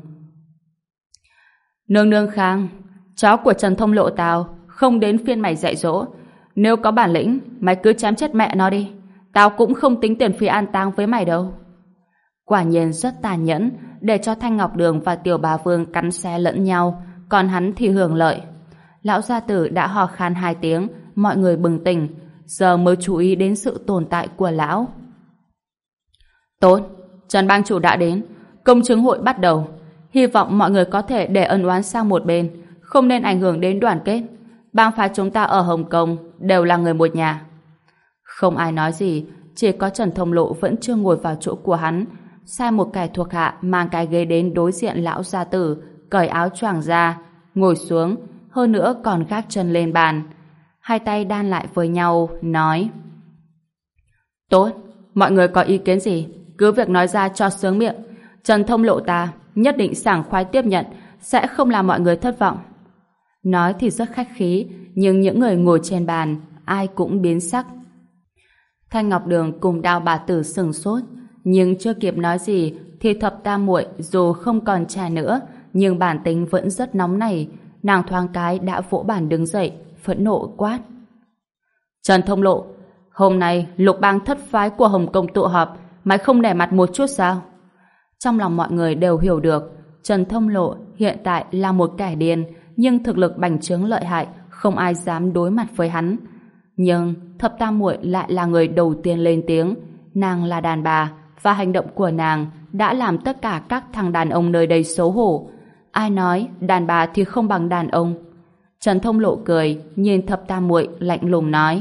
Nương nương Khang, chó của Trần Thông Lộ tao không đến phiên mày dạy dỗ. Nếu có bản lĩnh, mày cứ chém chết mẹ nó đi. Tao cũng không tính tiền phí an táng với mày đâu. Quả nhiên rất tàn nhẫn, để cho Thanh Ngọc Đường và Tiểu Bá Vương cắn xé lẫn nhau, còn hắn thì hưởng lợi. Lão gia tử đã hò khan 2 tiếng, mọi người bừng tỉnh, giờ mới chú ý đến sự tồn tại của lão. Tốt, Trần bang chủ đã đến, công chứng hội bắt đầu. Hy vọng mọi người có thể để ân oán sang một bên, không nên ảnh hưởng đến đoàn kết. Bang phái chúng ta ở Hồng Kông đều là người một nhà. Không ai nói gì, chỉ có Trần Thông Lộ vẫn chưa ngồi vào chỗ của hắn. Sai một kẻ thuộc hạ mang cái ghế đến đối diện lão gia tử, cởi áo choàng ra, ngồi xuống, hơn nữa còn gác chân lên bàn. Hai tay đan lại với nhau, nói: Tốt, mọi người có ý kiến gì, cứ việc nói ra cho sướng miệng. Trần Thông Lộ ta nhất định sảng khoái tiếp nhận, sẽ không làm mọi người thất vọng. Nói thì rất khách khí, nhưng những người ngồi trên bàn ai cũng biến sắc. Thanh Ngọc Đường cùng Đao bà tử sửng sốt, nhưng chưa kịp nói gì thì Thập Tam muội dù không còn trẻ nữa nhưng bản tính vẫn rất nóng nảy. Nàng thoáng cái đã vỗ bàn đứng dậy, phẫn nộ quát: Trần Thông Lộ, hôm nay lục bang thất phái của Hồng Kông tụ họp, mày không nể mặt một chút sao? Trong lòng mọi người đều hiểu được Trần Thông Lộ hiện tại là một kẻ điên, nhưng thực lực bành trướng lợi hại, không ai dám đối mặt với hắn. Nhưng Thập Tam muội lại là người đầu tiên lên tiếng. Nàng là đàn bà và hành động của nàng đã làm tất cả các thằng đàn ông nơi đây xấu hổ. Ai nói đàn bà thì không bằng đàn ông? Trần Thông Lộ cười, nhìn Thập Tam muội lạnh lùng nói: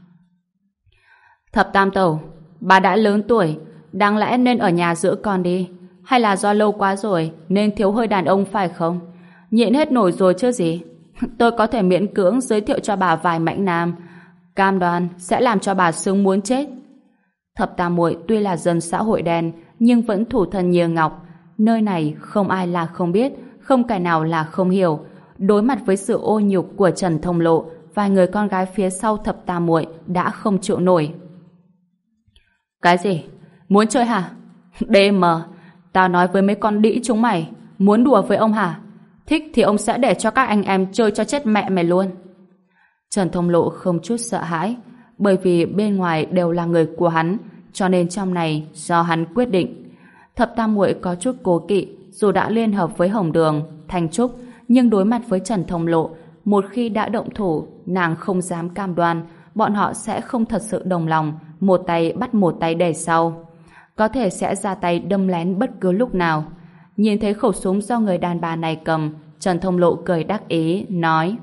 Thập Tam tẩu, bà đã lớn tuổi, đáng lẽ nên ở nhà giữ con đi. Hay là do lâu quá rồi nên thiếu hơi đàn ông phải không? Nhịn hết nổi rồi chứ gì. Tôi có thể miễn cưỡng giới thiệu cho bà vài mãnh nam, cam đoan sẽ làm cho bà sướng muốn chết. Thập Tam muội tuy là dân xã hội đen nhưng vẫn thủ thân như ngọc. Nơi này không ai là không biết, không kẻ nào là không hiểu. Đối mặt với sự ô nhục của Trần Thông Lộ, vài người con gái phía sau Thập Tam muội đã không chịu nổi. Cái gì? Muốn chơi hả? DM, tao nói với mấy con đĩ chúng mày, muốn đùa với ông hả? Thích thì ông sẽ để cho các anh em chơi cho chết mẹ mày luôn. Trần Thông Lộ không chút sợ hãi, bởi vì bên ngoài đều là người của hắn, cho nên trong này do hắn quyết định. Thập Tam muội có chút cố kỵ, dù đã liên hợp với Hồng Đường, Thanh Trúc, nhưng đối mặt với Trần Thông Lộ, một khi đã động thủ, nàng không dám cam đoan bọn họ sẽ không thật sự đồng lòng, một tay bắt một tay đẩy sau. Có thể sẽ ra tay đâm lén bất cứ lúc nào. Nhìn thấy khẩu súng do người đàn bà này cầm, Trần Thông Lộ cười đắc ý, nói: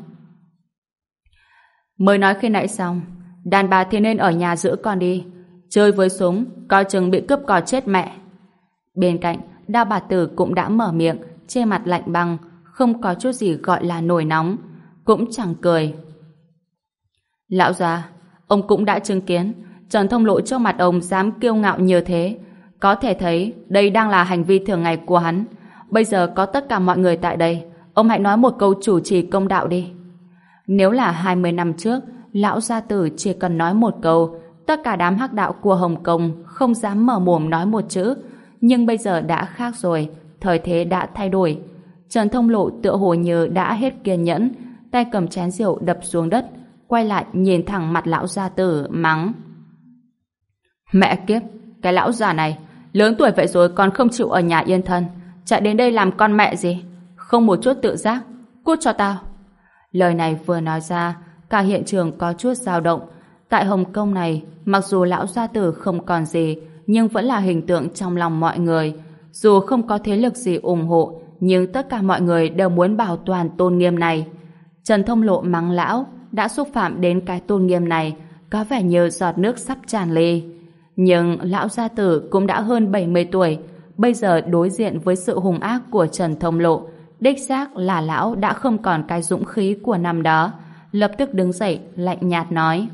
Mới nói khi nãy xong, đàn bà thì nên ở nhà giữ con đi. Chơi với súng, coi chừng bị cướp cò chết mẹ. Bên cạnh, Đao bà tử cũng đã mở miệng, che mặt lạnh băng, không có chút gì gọi là nổi nóng, cũng chẳng cười. Lão già, ông cũng đã chứng kiến Trần Thông Lộ trước mặt ông dám kiêu ngạo như thế, có thể thấy đây đang là hành vi thường ngày của hắn. Bây giờ có tất cả mọi người tại đây, ông hãy nói một câu chủ trì công đạo đi. Nếu là 20 năm trước, lão gia tử chỉ cần nói một câu, tất cả đám hắc đạo của Hồng Kông không dám mở mồm nói một chữ. Nhưng bây giờ đã khác rồi, thời thế đã thay đổi. Trần Thông Lộ tựa hồ như đã hết kiên nhẫn, tay cầm chén rượu đập xuống đất, quay lại nhìn thẳng mặt lão gia tử, mắng: Mẹ kiếp, cái lão già này, lớn tuổi vậy rồi còn không chịu ở nhà yên thân, chạy đến đây làm con mẹ gì? Không một chút tự giác, cút cho tao. Lời này vừa nói ra, cả hiện trường có chút dao động. Tại Hồng Kông này, mặc dù lão gia tử không còn gì, nhưng vẫn là hình tượng trong lòng mọi người. Dù không có thế lực gì ủng hộ, nhưng tất cả mọi người đều muốn bảo toàn tôn nghiêm này. Trần Thông Lộ mắng lão, đã xúc phạm đến cái tôn nghiêm này, có vẻ như giọt nước sắp tràn ly. Nhưng lão gia tử cũng đã hơn 70 tuổi, bây giờ đối diện với sự hung ác của Trần Thông Lộ, đích xác là lão đã không còn cái dũng khí của năm đó, lập tức đứng dậy lạnh nhạt nói: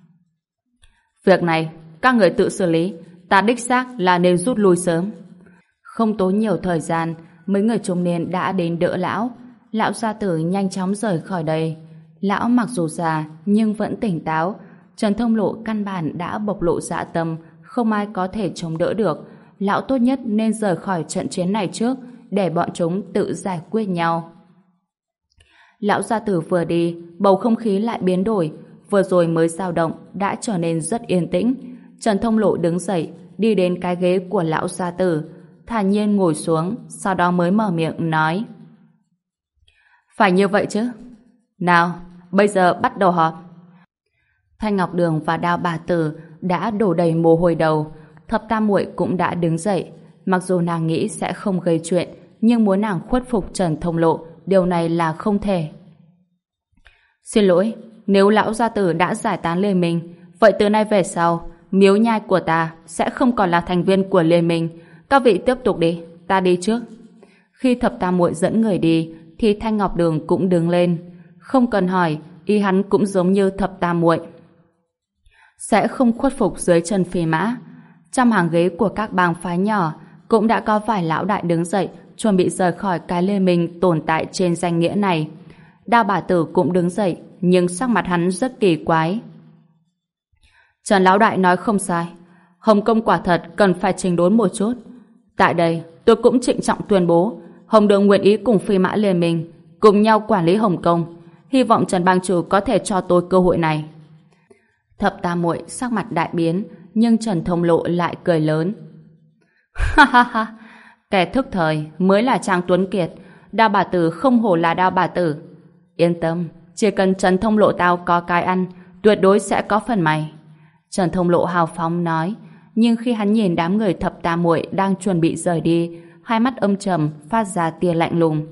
việc này các người tự xử lý, ta đích xác là nên rút lui sớm. Không tốn nhiều thời gian, mấy người trung niên đã đến đỡ lão. Lão gia tử nhanh chóng rời khỏi đây. Lão mặc dù già nhưng vẫn tỉnh táo. Trần Thông Lộ căn bản đã bộc lộ dạ tâm, không ai có thể chống đỡ được. Lão tốt nhất nên rời khỏi trận chiến này trước, để bọn chúng tự giải quyết nhau. Lão gia tử vừa đi, bầu không khí lại biến đổi. Vừa rồi mới dao động đã trở nên rất yên tĩnh. Trần Thông Lộ đứng dậy, đi đến cái ghế của lão gia tử, thản nhiên ngồi xuống, sau đó mới mở miệng nói: phải như vậy chứ? Nào, bây giờ bắt đầu họp. Thanh Ngọc Đường và Đao bà tử đã đổ đầy mồ hôi đầu. Thập Tam Muội cũng đã đứng dậy. Mặc dù nàng nghĩ sẽ không gây chuyện, nhưng muốn nàng khuất phục Trần Thông Lộ, điều này là không thể. Xin lỗi, nếu lão gia tử đã giải tán liên minh, vậy từ nay về sau, Miếu Nhai của ta sẽ không còn là thành viên của liên minh. Các vị tiếp tục đi, ta đi trước. Khi Thập Tam Muội dẫn người đi, thì Thanh Ngọc Đường cũng đứng lên. Không cần hỏi, ý hắn cũng giống như Thập Tam Muội, sẽ không khuất phục dưới chân Phi Mã. Trong hàng ghế của các bang phái nhỏ, cũng đã có vài lão đại đứng dậy, chuẩn bị rời khỏi cái liên minh tồn tại trên danh nghĩa này. Đao bà tử cũng đứng dậy, nhưng sắc mặt hắn rất kỳ quái. Trần lão đại nói không sai, Hồng Công quả thật cần phải chỉnh đốn một chút. Tại đây, tôi cũng trịnh trọng tuyên bố, Hồng Đường nguyện ý cùng Phi Mã liên minh, cùng nhau quản lý Hồng Công. Hy vọng Trần bang chủ có thể cho tôi cơ hội này. Thập Tam Muội sắc mặt đại biến, nhưng Trần Thông Lộ lại cười lớn. Ha ha ha, kẻ thức thời mới là Trang Tuấn Kiệt. Đao bà tử không hổ là Đao bà tử. Yên tâm, chỉ cần Trần Thông Lộ tao có cái ăn, tuyệt đối sẽ có phần mày. Trần Thông Lộ hào phóng nói, nhưng khi hắn nhìn đám người Thập Tam Muội đang chuẩn bị rời đi, hai mắt âm trầm phát ra tia lạnh lùng.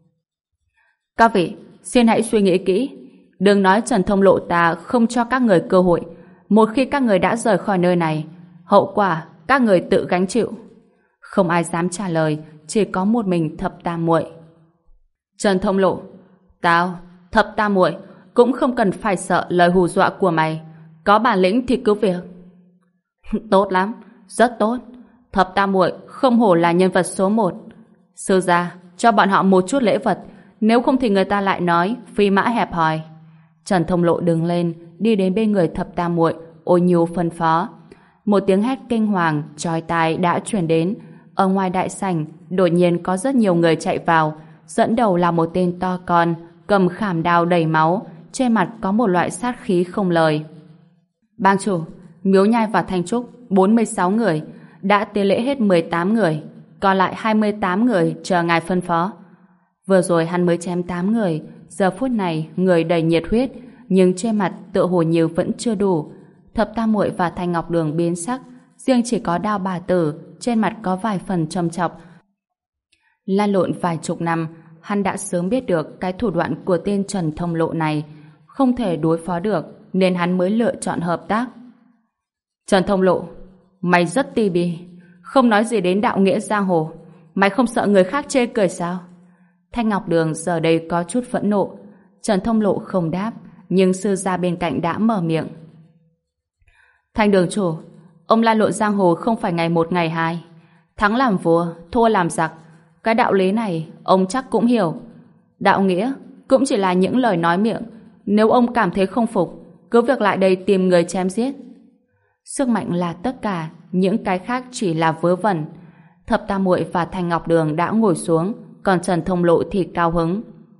Các vị, xin hãy suy nghĩ kỹ. Đừng nói Trần Thông Lộ ta không cho các người cơ hội. Một khi các người đã rời khỏi nơi này, hậu quả các người tự gánh chịu. Không ai dám trả lời, chỉ có một mình Thập Tam Muội. Trần Thông Lộ, tao, Thập Tam Muội cũng không cần phải sợ lời hù dọa của mày. Có bản lĩnh thì cứ việc. Tốt lắm, rất tốt. Thập Tam Muội không hổ là nhân vật số 1. Sư gia, cho bọn họ một chút lễ vật, nếu không thì người ta lại nói Phi Mã hẹp hòi. Trần Thông Lộ đứng lên, đi đến bên người Thập Tam Muội, ôn nhu phân phó. Một tiếng hét kinh hoàng, chói tai đã truyền đến. Ở ngoài đại sảnh, đột nhiên có rất nhiều người chạy vào. Dẫn đầu là một tên to con, cầm khảm đao đầy máu, trên mặt có một loại sát khí không lời. Bang chủ, Miếu Nhai và Thanh Trúc 46 người, đã tế lễ hết 18 người, còn lại 28 người chờ ngài phân phó. Vừa rồi hắn mới chém 8 người, giờ phút này người đầy nhiệt huyết, nhưng trên mặt tựa hồ như vẫn chưa đủ. Thập Tam Muội và Thanh Ngọc Đường biến sắc, riêng chỉ có Đao bà tử trên mặt có vài phần châm chọc. Lan lộn vài chục năm, hắn đã sớm biết được cái thủ đoạn của tên Trần Thông Lộ này không thể đối phó được, nên hắn mới lựa chọn hợp tác. Trần Thông Lộ, mày rất ti bì, không nói gì đến đạo nghĩa giang hồ. Mày không sợ người khác chê cười sao? Thanh Ngọc Đường giờ đây có chút phẫn nộ. Trần Thông Lộ không đáp, nhưng sư gia bên cạnh đã mở miệng. Thanh đường chủ, ông lan lộn giang hồ không phải ngày một ngày hai. Thắng làm vua, thua làm giặc. Cái đạo lý này ông chắc cũng hiểu. Đạo nghĩa cũng chỉ là những lời nói miệng. Nếu ông cảm thấy không phục, cứ việc lại đây tìm người chém giết. Sức mạnh là tất cả, những cái khác chỉ là vớ vẩn. Thập Tam Muội và Thanh Ngọc Đường đã ngồi xuống, còn Trần Thông Lộ thì cao hứng.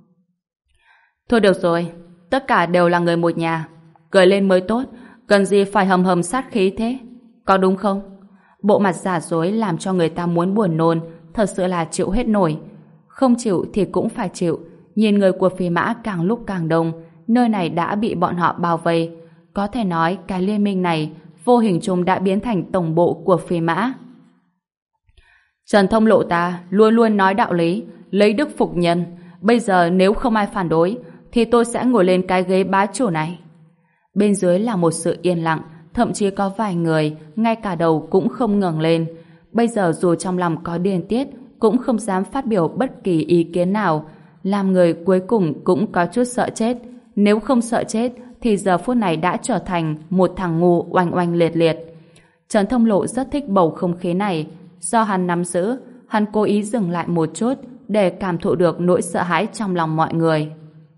Thôi được rồi, tất cả đều là người một nhà, cười lên mới tốt, cần gì phải hầm hầm sát khí thế, có đúng không? Bộ mặt giả dối làm cho người ta muốn buồn nôn, thật sự là chịu hết nổi. Không chịu thì cũng phải chịu. Nhìn người của Phi Mã càng lúc càng đông, nơi này đã bị bọn họ bao vây. Có thể nói cái liên minh này vô hình chung đã biến thành tổng bộ của Phi Mã. Trần Thông Lộ ta luôn luôn nói đạo lý, lấy đức phục nhân. Bây giờ nếu không ai phản đối, thì tôi sẽ ngồi lên cái ghế bá chủ này. Bên dưới là một sự yên lặng, thậm chí có vài người ngay cả đầu cũng không ngẩng lên. Bây giờ dù trong lòng có điên tiết, cũng không dám phát biểu bất kỳ ý kiến nào. làm người cuối cùng cũng có chút sợ chết. Nếu không sợ chết thì giờ phút này đã trở thành một thằng ngu oanh oanh liệt liệt. Trần Thông Lộ rất thích bầu không khí này. Do hắn nắm giữ, hắn cố ý dừng lại một chút để cảm thụ được nỗi sợ hãi trong lòng mọi người.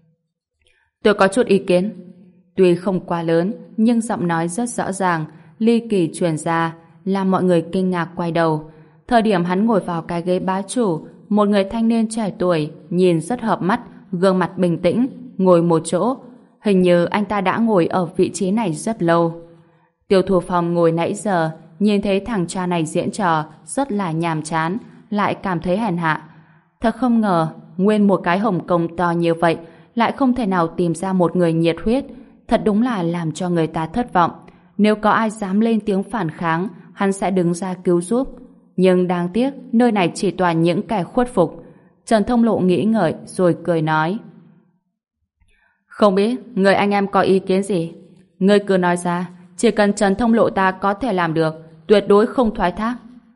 Tôi có chút ý kiến. Tuy không quá lớn, nhưng giọng nói rất rõ ràng, ly kỳ truyền ra, làm mọi người kinh ngạc quay đầu. Thời điểm hắn ngồi vào cái ghế bá chủ, một người thanh niên trẻ tuổi, nhìn rất hợp mắt, gương mặt bình tĩnh, ngồi một chỗ. Hình như anh ta đã ngồi ở vị trí này rất lâu. Tiêu Thu Phong ngồi nãy giờ, nhìn thấy thằng cha này diễn trò rất là nhàm chán, lại cảm thấy hèn hạ. Thật không ngờ, nguyên một cái Hồng Kông to như vậy, lại không thể nào tìm ra một người nhiệt huyết. Thật đúng là làm cho người ta thất vọng. Nếu có ai dám lên tiếng phản kháng, hắn sẽ đứng ra cứu giúp. Nhưng đáng tiếc, nơi này chỉ toàn những kẻ khuất phục. Trần Thông Lộ nghĩ ngợi rồi cười nói. Không biết, người anh em có ý kiến gì? Ngươi cứ nói ra, chỉ cần Trần Thông Lộ ta có thể làm được, tuyệt đối không thoái thác.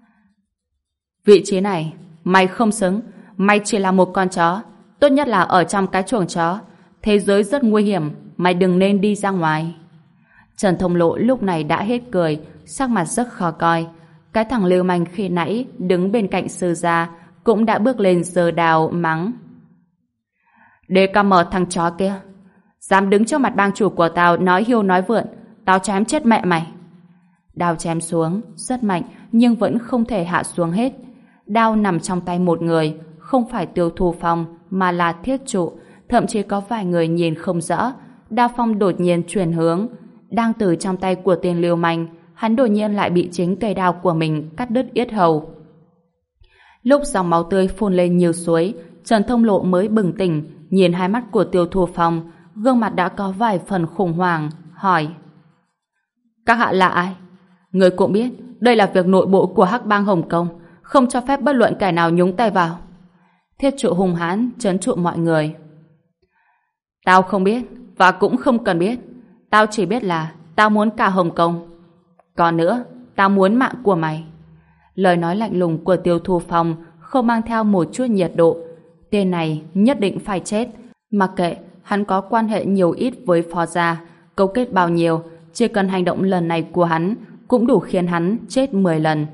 Vị trí này, mày không xứng, mày chỉ là một con chó, tốt nhất là ở trong cái chuồng chó. Thế giới rất nguy hiểm, mày đừng nên đi ra ngoài. Trần Thông Lộ lúc này đã hết cười, sắc mặt rất khó coi. Cái thằng lưu manh khi nãy đứng bên cạnh sư gia cũng đã bước lên giơ đao mắng. Để cam mờ thằng chó kia, dám đứng trước mặt bang chủ của tao nói hiêu nói vượn, tao chém chết mẹ mày. Đao chém xuống rất mạnh nhưng vẫn không thể hạ xuống hết. Đao nằm trong tay một người, không phải Tiêu Thu Phong mà là Thiết Trụ. Thậm chí có vài người nhìn không rõ. Đao phong đột nhiên chuyển hướng, đang từ trong tay của tên lưu manh, hắn đột nhiên lại bị chính cây đao của mình cắt đứt yết hầu. Lúc dòng máu tươi phun lên như suối, Trần Thông Lộ mới bừng tỉnh, nhìn hai mắt của Tiêu Thu Phong, gương mặt đã có vài phần khủng hoảng, hỏi: Các hạ là ai? Người cũng biết, đây là việc nội bộ của Hắc Bang Hồng Kông, không cho phép bất luận kẻ nào nhúng tay vào. Thiết Trụ hung hãn trấn trụ mọi người. Tao không biết, và cũng không cần biết. Tao chỉ biết là tao muốn cả Hồng Kông. Còn nữa, tao muốn mạng của mày. Lời nói lạnh lùng của Tiêu Thu Phong không mang theo một chút nhiệt độ. Tên này nhất định phải chết. Mặc kệ hắn có quan hệ nhiều ít với Phó gia, cấu kết bao nhiêu, chỉ cần hành động lần này của hắn cũng đủ khiến hắn chết 10 lần.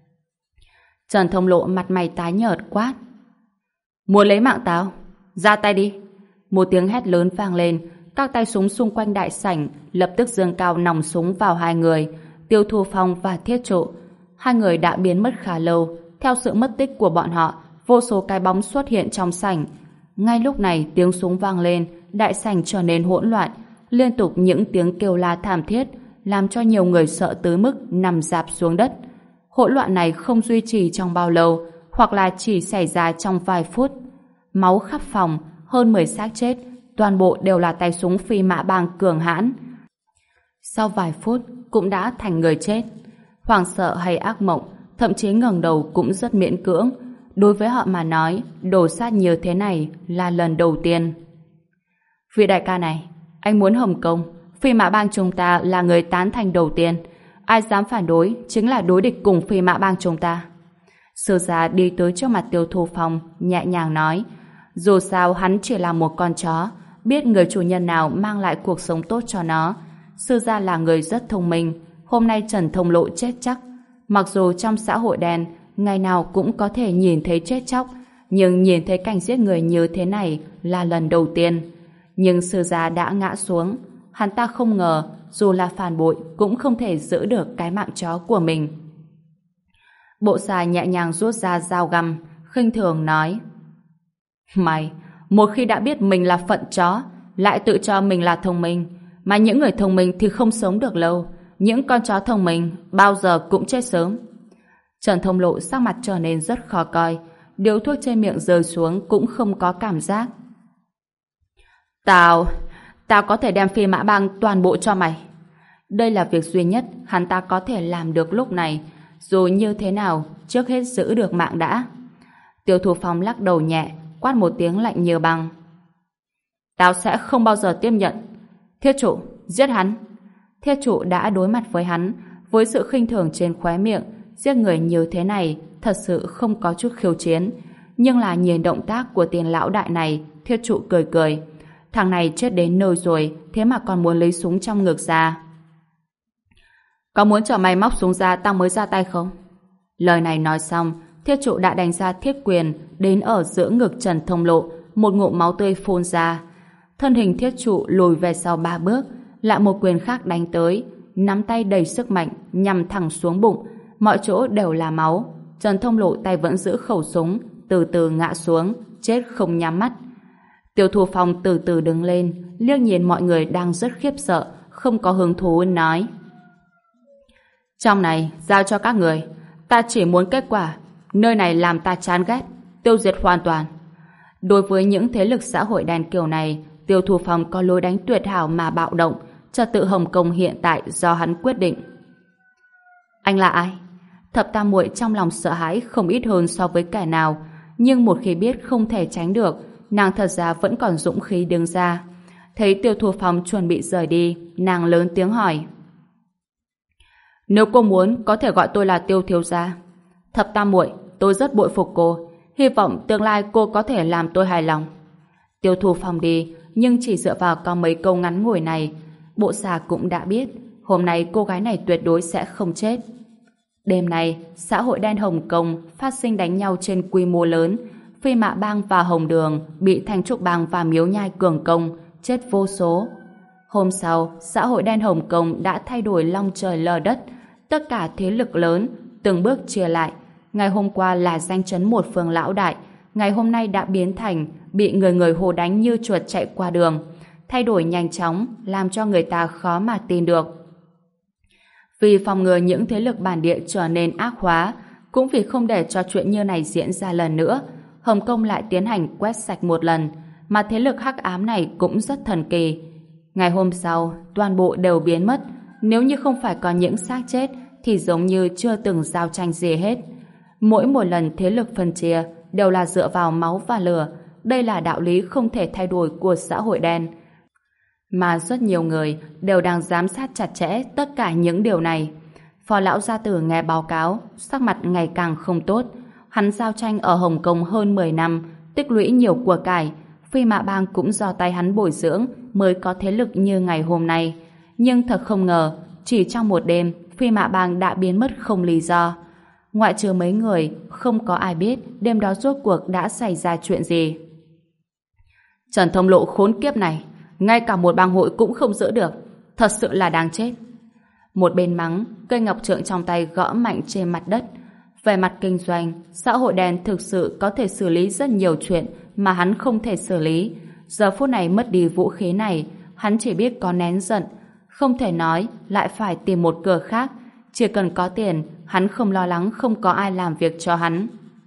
Trần Thông Lộ mặt mày tái nhợt quát: Muốn lấy mạng tao? Ra tay đi! Một tiếng hét lớn vang lên, các tay súng xung quanh đại sảnh lập tức giương cao nòng súng vào hai người, Tiêu Thu Phong và Thiết Trụ. Hai người đã biến mất khá lâu. Theo sự mất tích của bọn họ, vô số cái bóng xuất hiện trong sảnh. Ngay lúc này tiếng súng vang lên, đại sảnh trở nên hỗn loạn, liên tục những tiếng kêu la thảm thiết, làm cho nhiều người sợ tới mức nằm rạp xuống đất. Hỗn loạn này không duy trì trong bao lâu, hoặc là chỉ xảy ra trong vài phút. Máu khắp phòng, hơn 10 xác chết, toàn bộ đều là tay súng Phi Mã Bang cường hãn. Sau vài phút cũng đã thành người chết. Hoảng sợ hay ác mộng, thậm chí ngẩng đầu cũng rất miễn cưỡng. Đối với họ mà nói, đổ sát như thế này là lần đầu tiên. Vị đại ca này, anh muốn Hồng Kông, Phi Mã Bang chúng ta là người tán thành đầu tiên. Ai dám phản đối chính là đối địch cùng Phi Mã Bang chúng ta. Sư gia đi tới trước mặt Tiêu Thu Phong, nhẹ nhàng nói: Dù sao hắn chỉ là một con chó, biết người chủ nhân nào mang lại cuộc sống tốt cho nó. Sư gia là người rất thông minh. Hôm nay Trần Thông Lộ chết chắc. Mặc dù trong xã hội đen ngày nào cũng có thể nhìn thấy chết chóc, nhưng nhìn thấy cảnh giết người như thế này là lần đầu tiên. Nhưng sư gia đã ngã xuống. Hắn ta không ngờ dù là phản bội cũng không thể giữ được cái mạng chó của mình. Bộ xà nhẹ nhàng rút ra dao găm, khinh thường nói: Mày, một khi đã biết mình là phận chó, lại tự cho mình là thông minh, mà những người thông minh thì không sống được lâu. Những con chó thông minh bao giờ cũng chết sớm. Trần Thông Lộ sắc mặt trở nên rất khó coi, điếu thuốc trên miệng rơi xuống cũng không có cảm giác. Tao có thể đem Phi Mã Bang toàn bộ cho mày. Đây là việc duy nhất hắn ta có thể làm được lúc này. Dù như thế nào, trước hết giữ được mạng đã. Tiêu Thu Phong lắc đầu nhẹ, quát một tiếng lạnh như băng: Tao sẽ không bao giờ tiếp nhận. Thiết Trụ, giết hắn. Thiết Trụ đã đối mặt với hắn, với sự khinh thường trên khóe miệng. Giết người như thế này thật sự không có chút khiêu chiến, nhưng là nhìn động tác của tiền lão đại này Thiết trụ cười cười. Thằng này chết đến nơi rồi, thế mà còn muốn lấy súng trong ngực ra. Có muốn chờ mày móc súng ra tao mới ra tay không? Lời này nói xong, Thiết trụ đã đánh ra thiết quyền đến ở giữa ngực Trần Thông Lộ, một ngụm máu tươi phun ra. Thân hình thiết trụ lùi về sau 3 bước, lại một quyền khác đánh tới, nắm tay đầy sức mạnh nhằm thẳng xuống bụng, mọi chỗ đều là máu. Trần Thông Lộ tay vẫn giữ khẩu súng, từ từ ngã xuống, chết không nhắm mắt. Tiêu Thu Phong từ từ đứng lên, liếc nhìn mọi người đang rất khiếp sợ, không có hứng thú nói: trong này giao cho các người, ta chỉ muốn kết quả. Nơi này làm ta chán ghét, tiêu diệt hoàn toàn. Đối với những thế lực xã hội đen kiểu này, Tiêu Thu Phong có lối đánh tuyệt hảo mà bạo động. Trật tự Hồng Kông hiện tại do hắn quyết định. Anh là ai? Thập Tam Muội trong lòng sợ hãi không ít hơn so với kẻ nào, nhưng một khi biết không thể tránh được, nàng thật ra vẫn còn dũng khí đứng ra. Thấy Tiêu Thu Phong chuẩn bị rời đi, nàng lớn tiếng hỏi: nếu cô muốn, có thể gọi tôi là Tiêu thiếu gia. Thập Tam Muội, tôi rất bội phục cô, hy vọng tương lai cô có thể làm tôi hài lòng. Tiêu Thu Phong đi, nhưng chỉ dựa vào có mấy câu ngắn ngủi này, bộ xà cũng đã biết hôm nay cô gái này tuyệt đối sẽ không chết. Đêm nay, xã hội đen Hồng Kông phát sinh đánh nhau trên quy mô lớn. Phi Mạ Bang và Hồng Đường bị Thanh Trúc Bang và Miếu Nhai Cường Công chết vô số. Hôm sau, xã hội đen Hồng Kông đã thay đổi long trời lở đất. Tất cả thế lực lớn từng bước chia lại. Ngày hôm qua là danh chấn một phương lão đại, ngày hôm nay đã biến thành bị người người hô đánh như chuột chạy qua đường. Thay đổi nhanh chóng, làm cho người ta khó mà tin được. Vì phòng ngừa những thế lực bản địa trở nên ác hóa, cũng vì không để cho chuyện như này diễn ra lần nữa, Hồng Kông lại tiến hành quét sạch một lần, mà thế lực hắc ám này cũng rất thần kỳ. Ngày hôm sau, toàn bộ đều biến mất. Nếu như không phải có những xác chết, thì giống như chưa từng giao tranh gì hết. Mỗi một lần thế lực phân chia đều là dựa vào máu và lửa. Đây là đạo lý không thể thay đổi của xã hội đen. Mà rất nhiều người đều đang giám sát chặt chẽ tất cả những điều này. Phó lão gia tử nghe báo cáo, sắc mặt ngày càng không tốt. Hắn giao tranh ở Hồng Kông hơn 10 năm, tích lũy nhiều của cải. Phi Mạ Bang cũng do tay hắn bồi dưỡng mới có thế lực như ngày hôm nay. Nhưng thật không ngờ, chỉ trong một đêm, Phi Mạ Bang đã biến mất không lý do. Ngoại trừ mấy người, không có ai biết đêm đó rốt cuộc đã xảy ra chuyện gì. Trần Thông Lộ khốn kiếp này, ngay cả một bang hội cũng không giữ được, thật sự là đáng chết. Một bên mắng, cây ngọc trượng trong tay gõ mạnh trên mặt đất. Về mặt kinh doanh, xã hội đen thực sự có thể xử lý rất nhiều chuyện mà hắn không thể xử lý. Giờ phút này mất đi vũ khí này, hắn chỉ biết có nén giận, không thể nói, lại phải tìm một cửa khác. Chỉ cần có tiền, hắn không lo lắng không có ai làm việc cho hắn.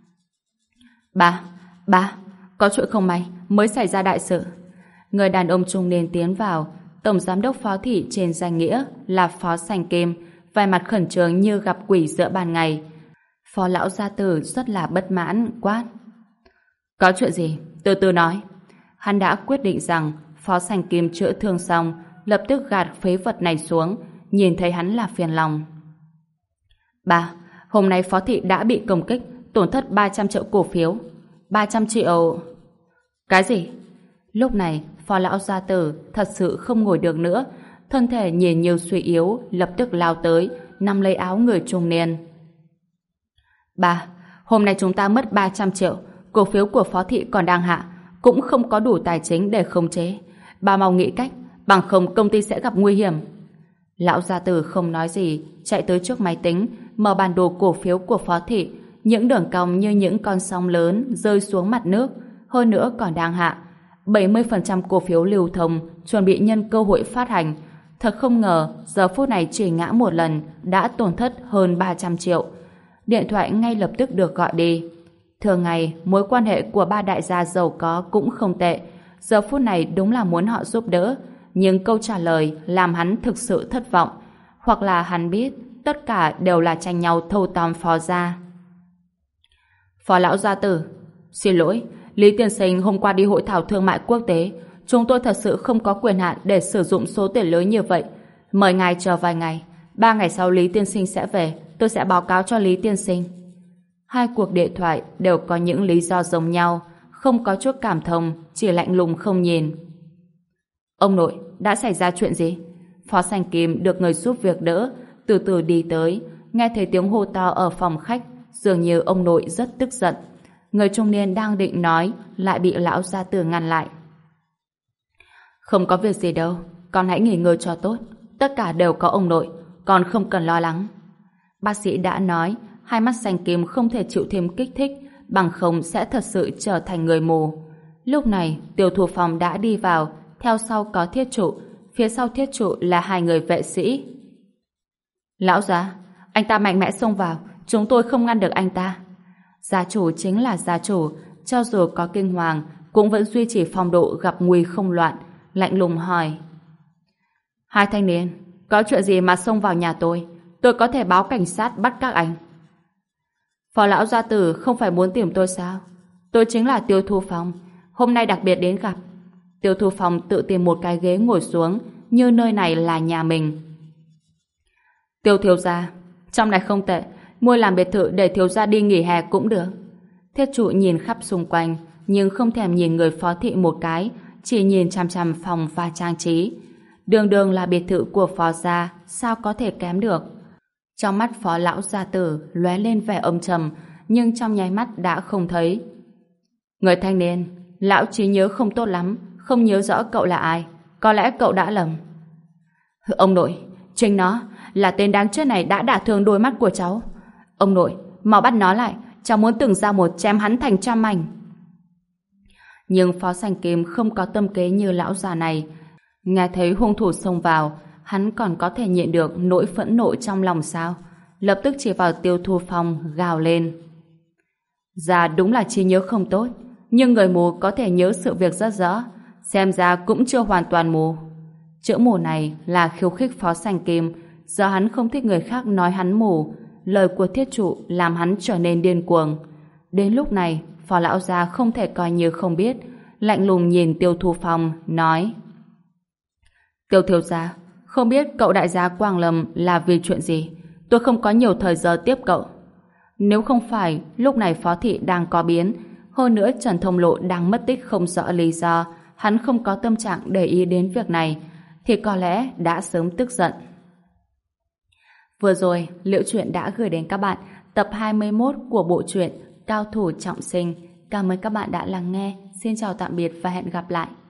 Ba, có chuyện không may, mới xảy ra đại sự. Người đàn ông trung niên tiến vào, tổng giám đốc Phó thị trên danh nghĩa là Phó Sành Kim, vẻ mặt khẩn trương như gặp quỷ giữa ban ngày. Phó lão gia tử rất là bất mãn, quát: có chuyện gì? Từ từ nói. Hắn đã quyết định rằng Phó Sành Kim chữa thương xong, lập tức gạt phế vật này xuống, nhìn thấy hắn là phiền lòng. Ba, hôm nay Phó thị đã bị công kích, tổn thất 300 triệu cổ phiếu. 300 triệu... Cái gì? Lúc này, Phó lão gia tử thật sự không ngồi được nữa, thân thể nhìn như suy yếu, lập tức lao tới, nắm lấy áo người trung niên. Ba, hôm nay chúng ta mất 300 triệu, cổ phiếu của Phó thị còn đang hạ, cũng không có đủ tài chính để khống chế. Bà mau nghĩ cách, bằng không công ty sẽ gặp nguy hiểm. Lão gia tử không nói gì, chạy tới trước máy tính, mở bản đồ cổ phiếu của Phó thị, những đường cong như những con sóng lớn rơi xuống mặt nước, hơn nữa còn đang hạ. 70% cổ phiếu lưu thông, chuẩn bị nhân cơ hội phát hành. Thật không ngờ, giờ phút này chỉ ngã một lần, đã tổn thất hơn 300 triệu. Điện thoại ngay lập tức được gọi đi. Thường ngày, mối quan hệ của ba đại gia giàu có cũng không tệ. Giờ phút này đúng là muốn họ giúp đỡ, nhưng câu trả lời làm hắn thực sự thất vọng. Hoặc là hắn biết tất cả đều là tranh nhau thâu tóm Phó gia. Phó lão gia tử, xin lỗi, Lý tiên sinh hôm qua đi hội thảo thương mại quốc tế, chúng tôi thật sự không có quyền hạn để sử dụng số tiền lớn như vậy. Mời ngài chờ vài ngày, 3 ngày sau Lý tiên sinh sẽ về, tôi sẽ báo cáo cho Lý tiên sinh. Hai cuộc điện thoại đều có những lý do giống nhau, không có chút cảm thông, chỉ lạnh lùng không nhìn. Ông nội, đã xảy ra chuyện gì? Phó Sành Kim được người giúp việc đỡ, từ từ đi tới, nghe thấy tiếng hô to ở phòng khách, dường như ông nội rất tức giận. Người trung niên đang định nói, lại bị lão gia tử ngăn lại. Không có việc gì đâu, con hãy nghỉ ngơi cho tốt. Tất cả đều có ông nội, con không cần lo lắng. Bác sĩ đã nói, hai mắt Sành Kim không thể chịu thêm kích thích, bằng không sẽ thật sự trở thành người mù. Lúc này, Tiêu Thu Phong đã đi vào, theo sau có Thiết Trụ, phía sau Thiết Trụ là hai người vệ sĩ. Lão gia, anh ta mạnh mẽ xông vào, chúng tôi không ngăn được anh ta. Gia chủ chính là gia chủ, cho dù có kinh hoàng, cũng vẫn duy trì phong độ gặp nguy không loạn, lạnh lùng hỏi. Hai thanh niên, có chuyện gì mà xông vào nhà tôi có thể báo cảnh sát bắt các anh. Phó lão gia tử không phải muốn tìm tôi sao? Tôi chính là Tiêu Thu Phong, hôm nay đặc biệt đến gặp. Tiêu Thu Phong tự tìm một cái ghế ngồi xuống, như nơi này là nhà mình. Tiêu thiếu gia, trong này không tệ, mua làm biệt thự để thiếu gia đi nghỉ hè cũng được. Thiết Trụ nhìn khắp xung quanh, nhưng không thèm nhìn người phó thị một cái, chỉ nhìn chằm chằm phòng và trang trí. Đường đường là biệt thự của phó gia, sao có thể kém được? Trong mắt phó lão gia tử lóe lên vẻ âm trầm, nhưng trong nháy mắt đã không thấy. Người thanh niên, lão trí nhớ không tốt lắm, không nhớ rõ cậu là ai. Có lẽ cậu đã lầm. Ông nội, chính nó là tên đáng chết này đã đả thương đôi mắt của cháu. Ông nội, mau bắt nó lại, cháu muốn từng ra một chém hắn thành trăm mảnh. Nhưng Phó Sành Kim không có tâm kế như lão già này. Nghe thấy hung thủ xông vào, hắn còn có thể nhịn được nỗi phẫn nộ trong lòng sao? Lập tức chỉ vào Tiêu Thu Phong gào lên. Già đúng là trí nhớ không tốt, nhưng người mù có thể nhớ sự việc rất rõ, xem ra cũng chưa hoàn toàn mù. Chữ mù này là khiêu khích Phó Sành Kim, do hắn không thích người khác nói hắn mù. Lời của Thiết Trụ làm hắn trở nên điên cuồng. Đến lúc này, Phó lão gia không thể coi như không biết, lạnh lùng nhìn Tiêu Thu Phong, nói: Tiêu thiếu gia, không biết cậu đại gia Quang Lâm là vì chuyện gì? Tôi không có nhiều thời giờ tiếp cậu. Nếu không phải lúc này phó thị đang có biến, hơn nữa Trần Thông Lộ đang mất tích không rõ lý do, hắn không có tâm trạng để ý đến việc này, thì có lẽ đã sớm tức giận. Vừa rồi, Liễu Chuyện đã gửi đến các bạn tập 21 của bộ truyện Cao Thủ Trọng Sinh. Cảm ơn các bạn đã lắng nghe. Xin chào tạm biệt và hẹn gặp lại.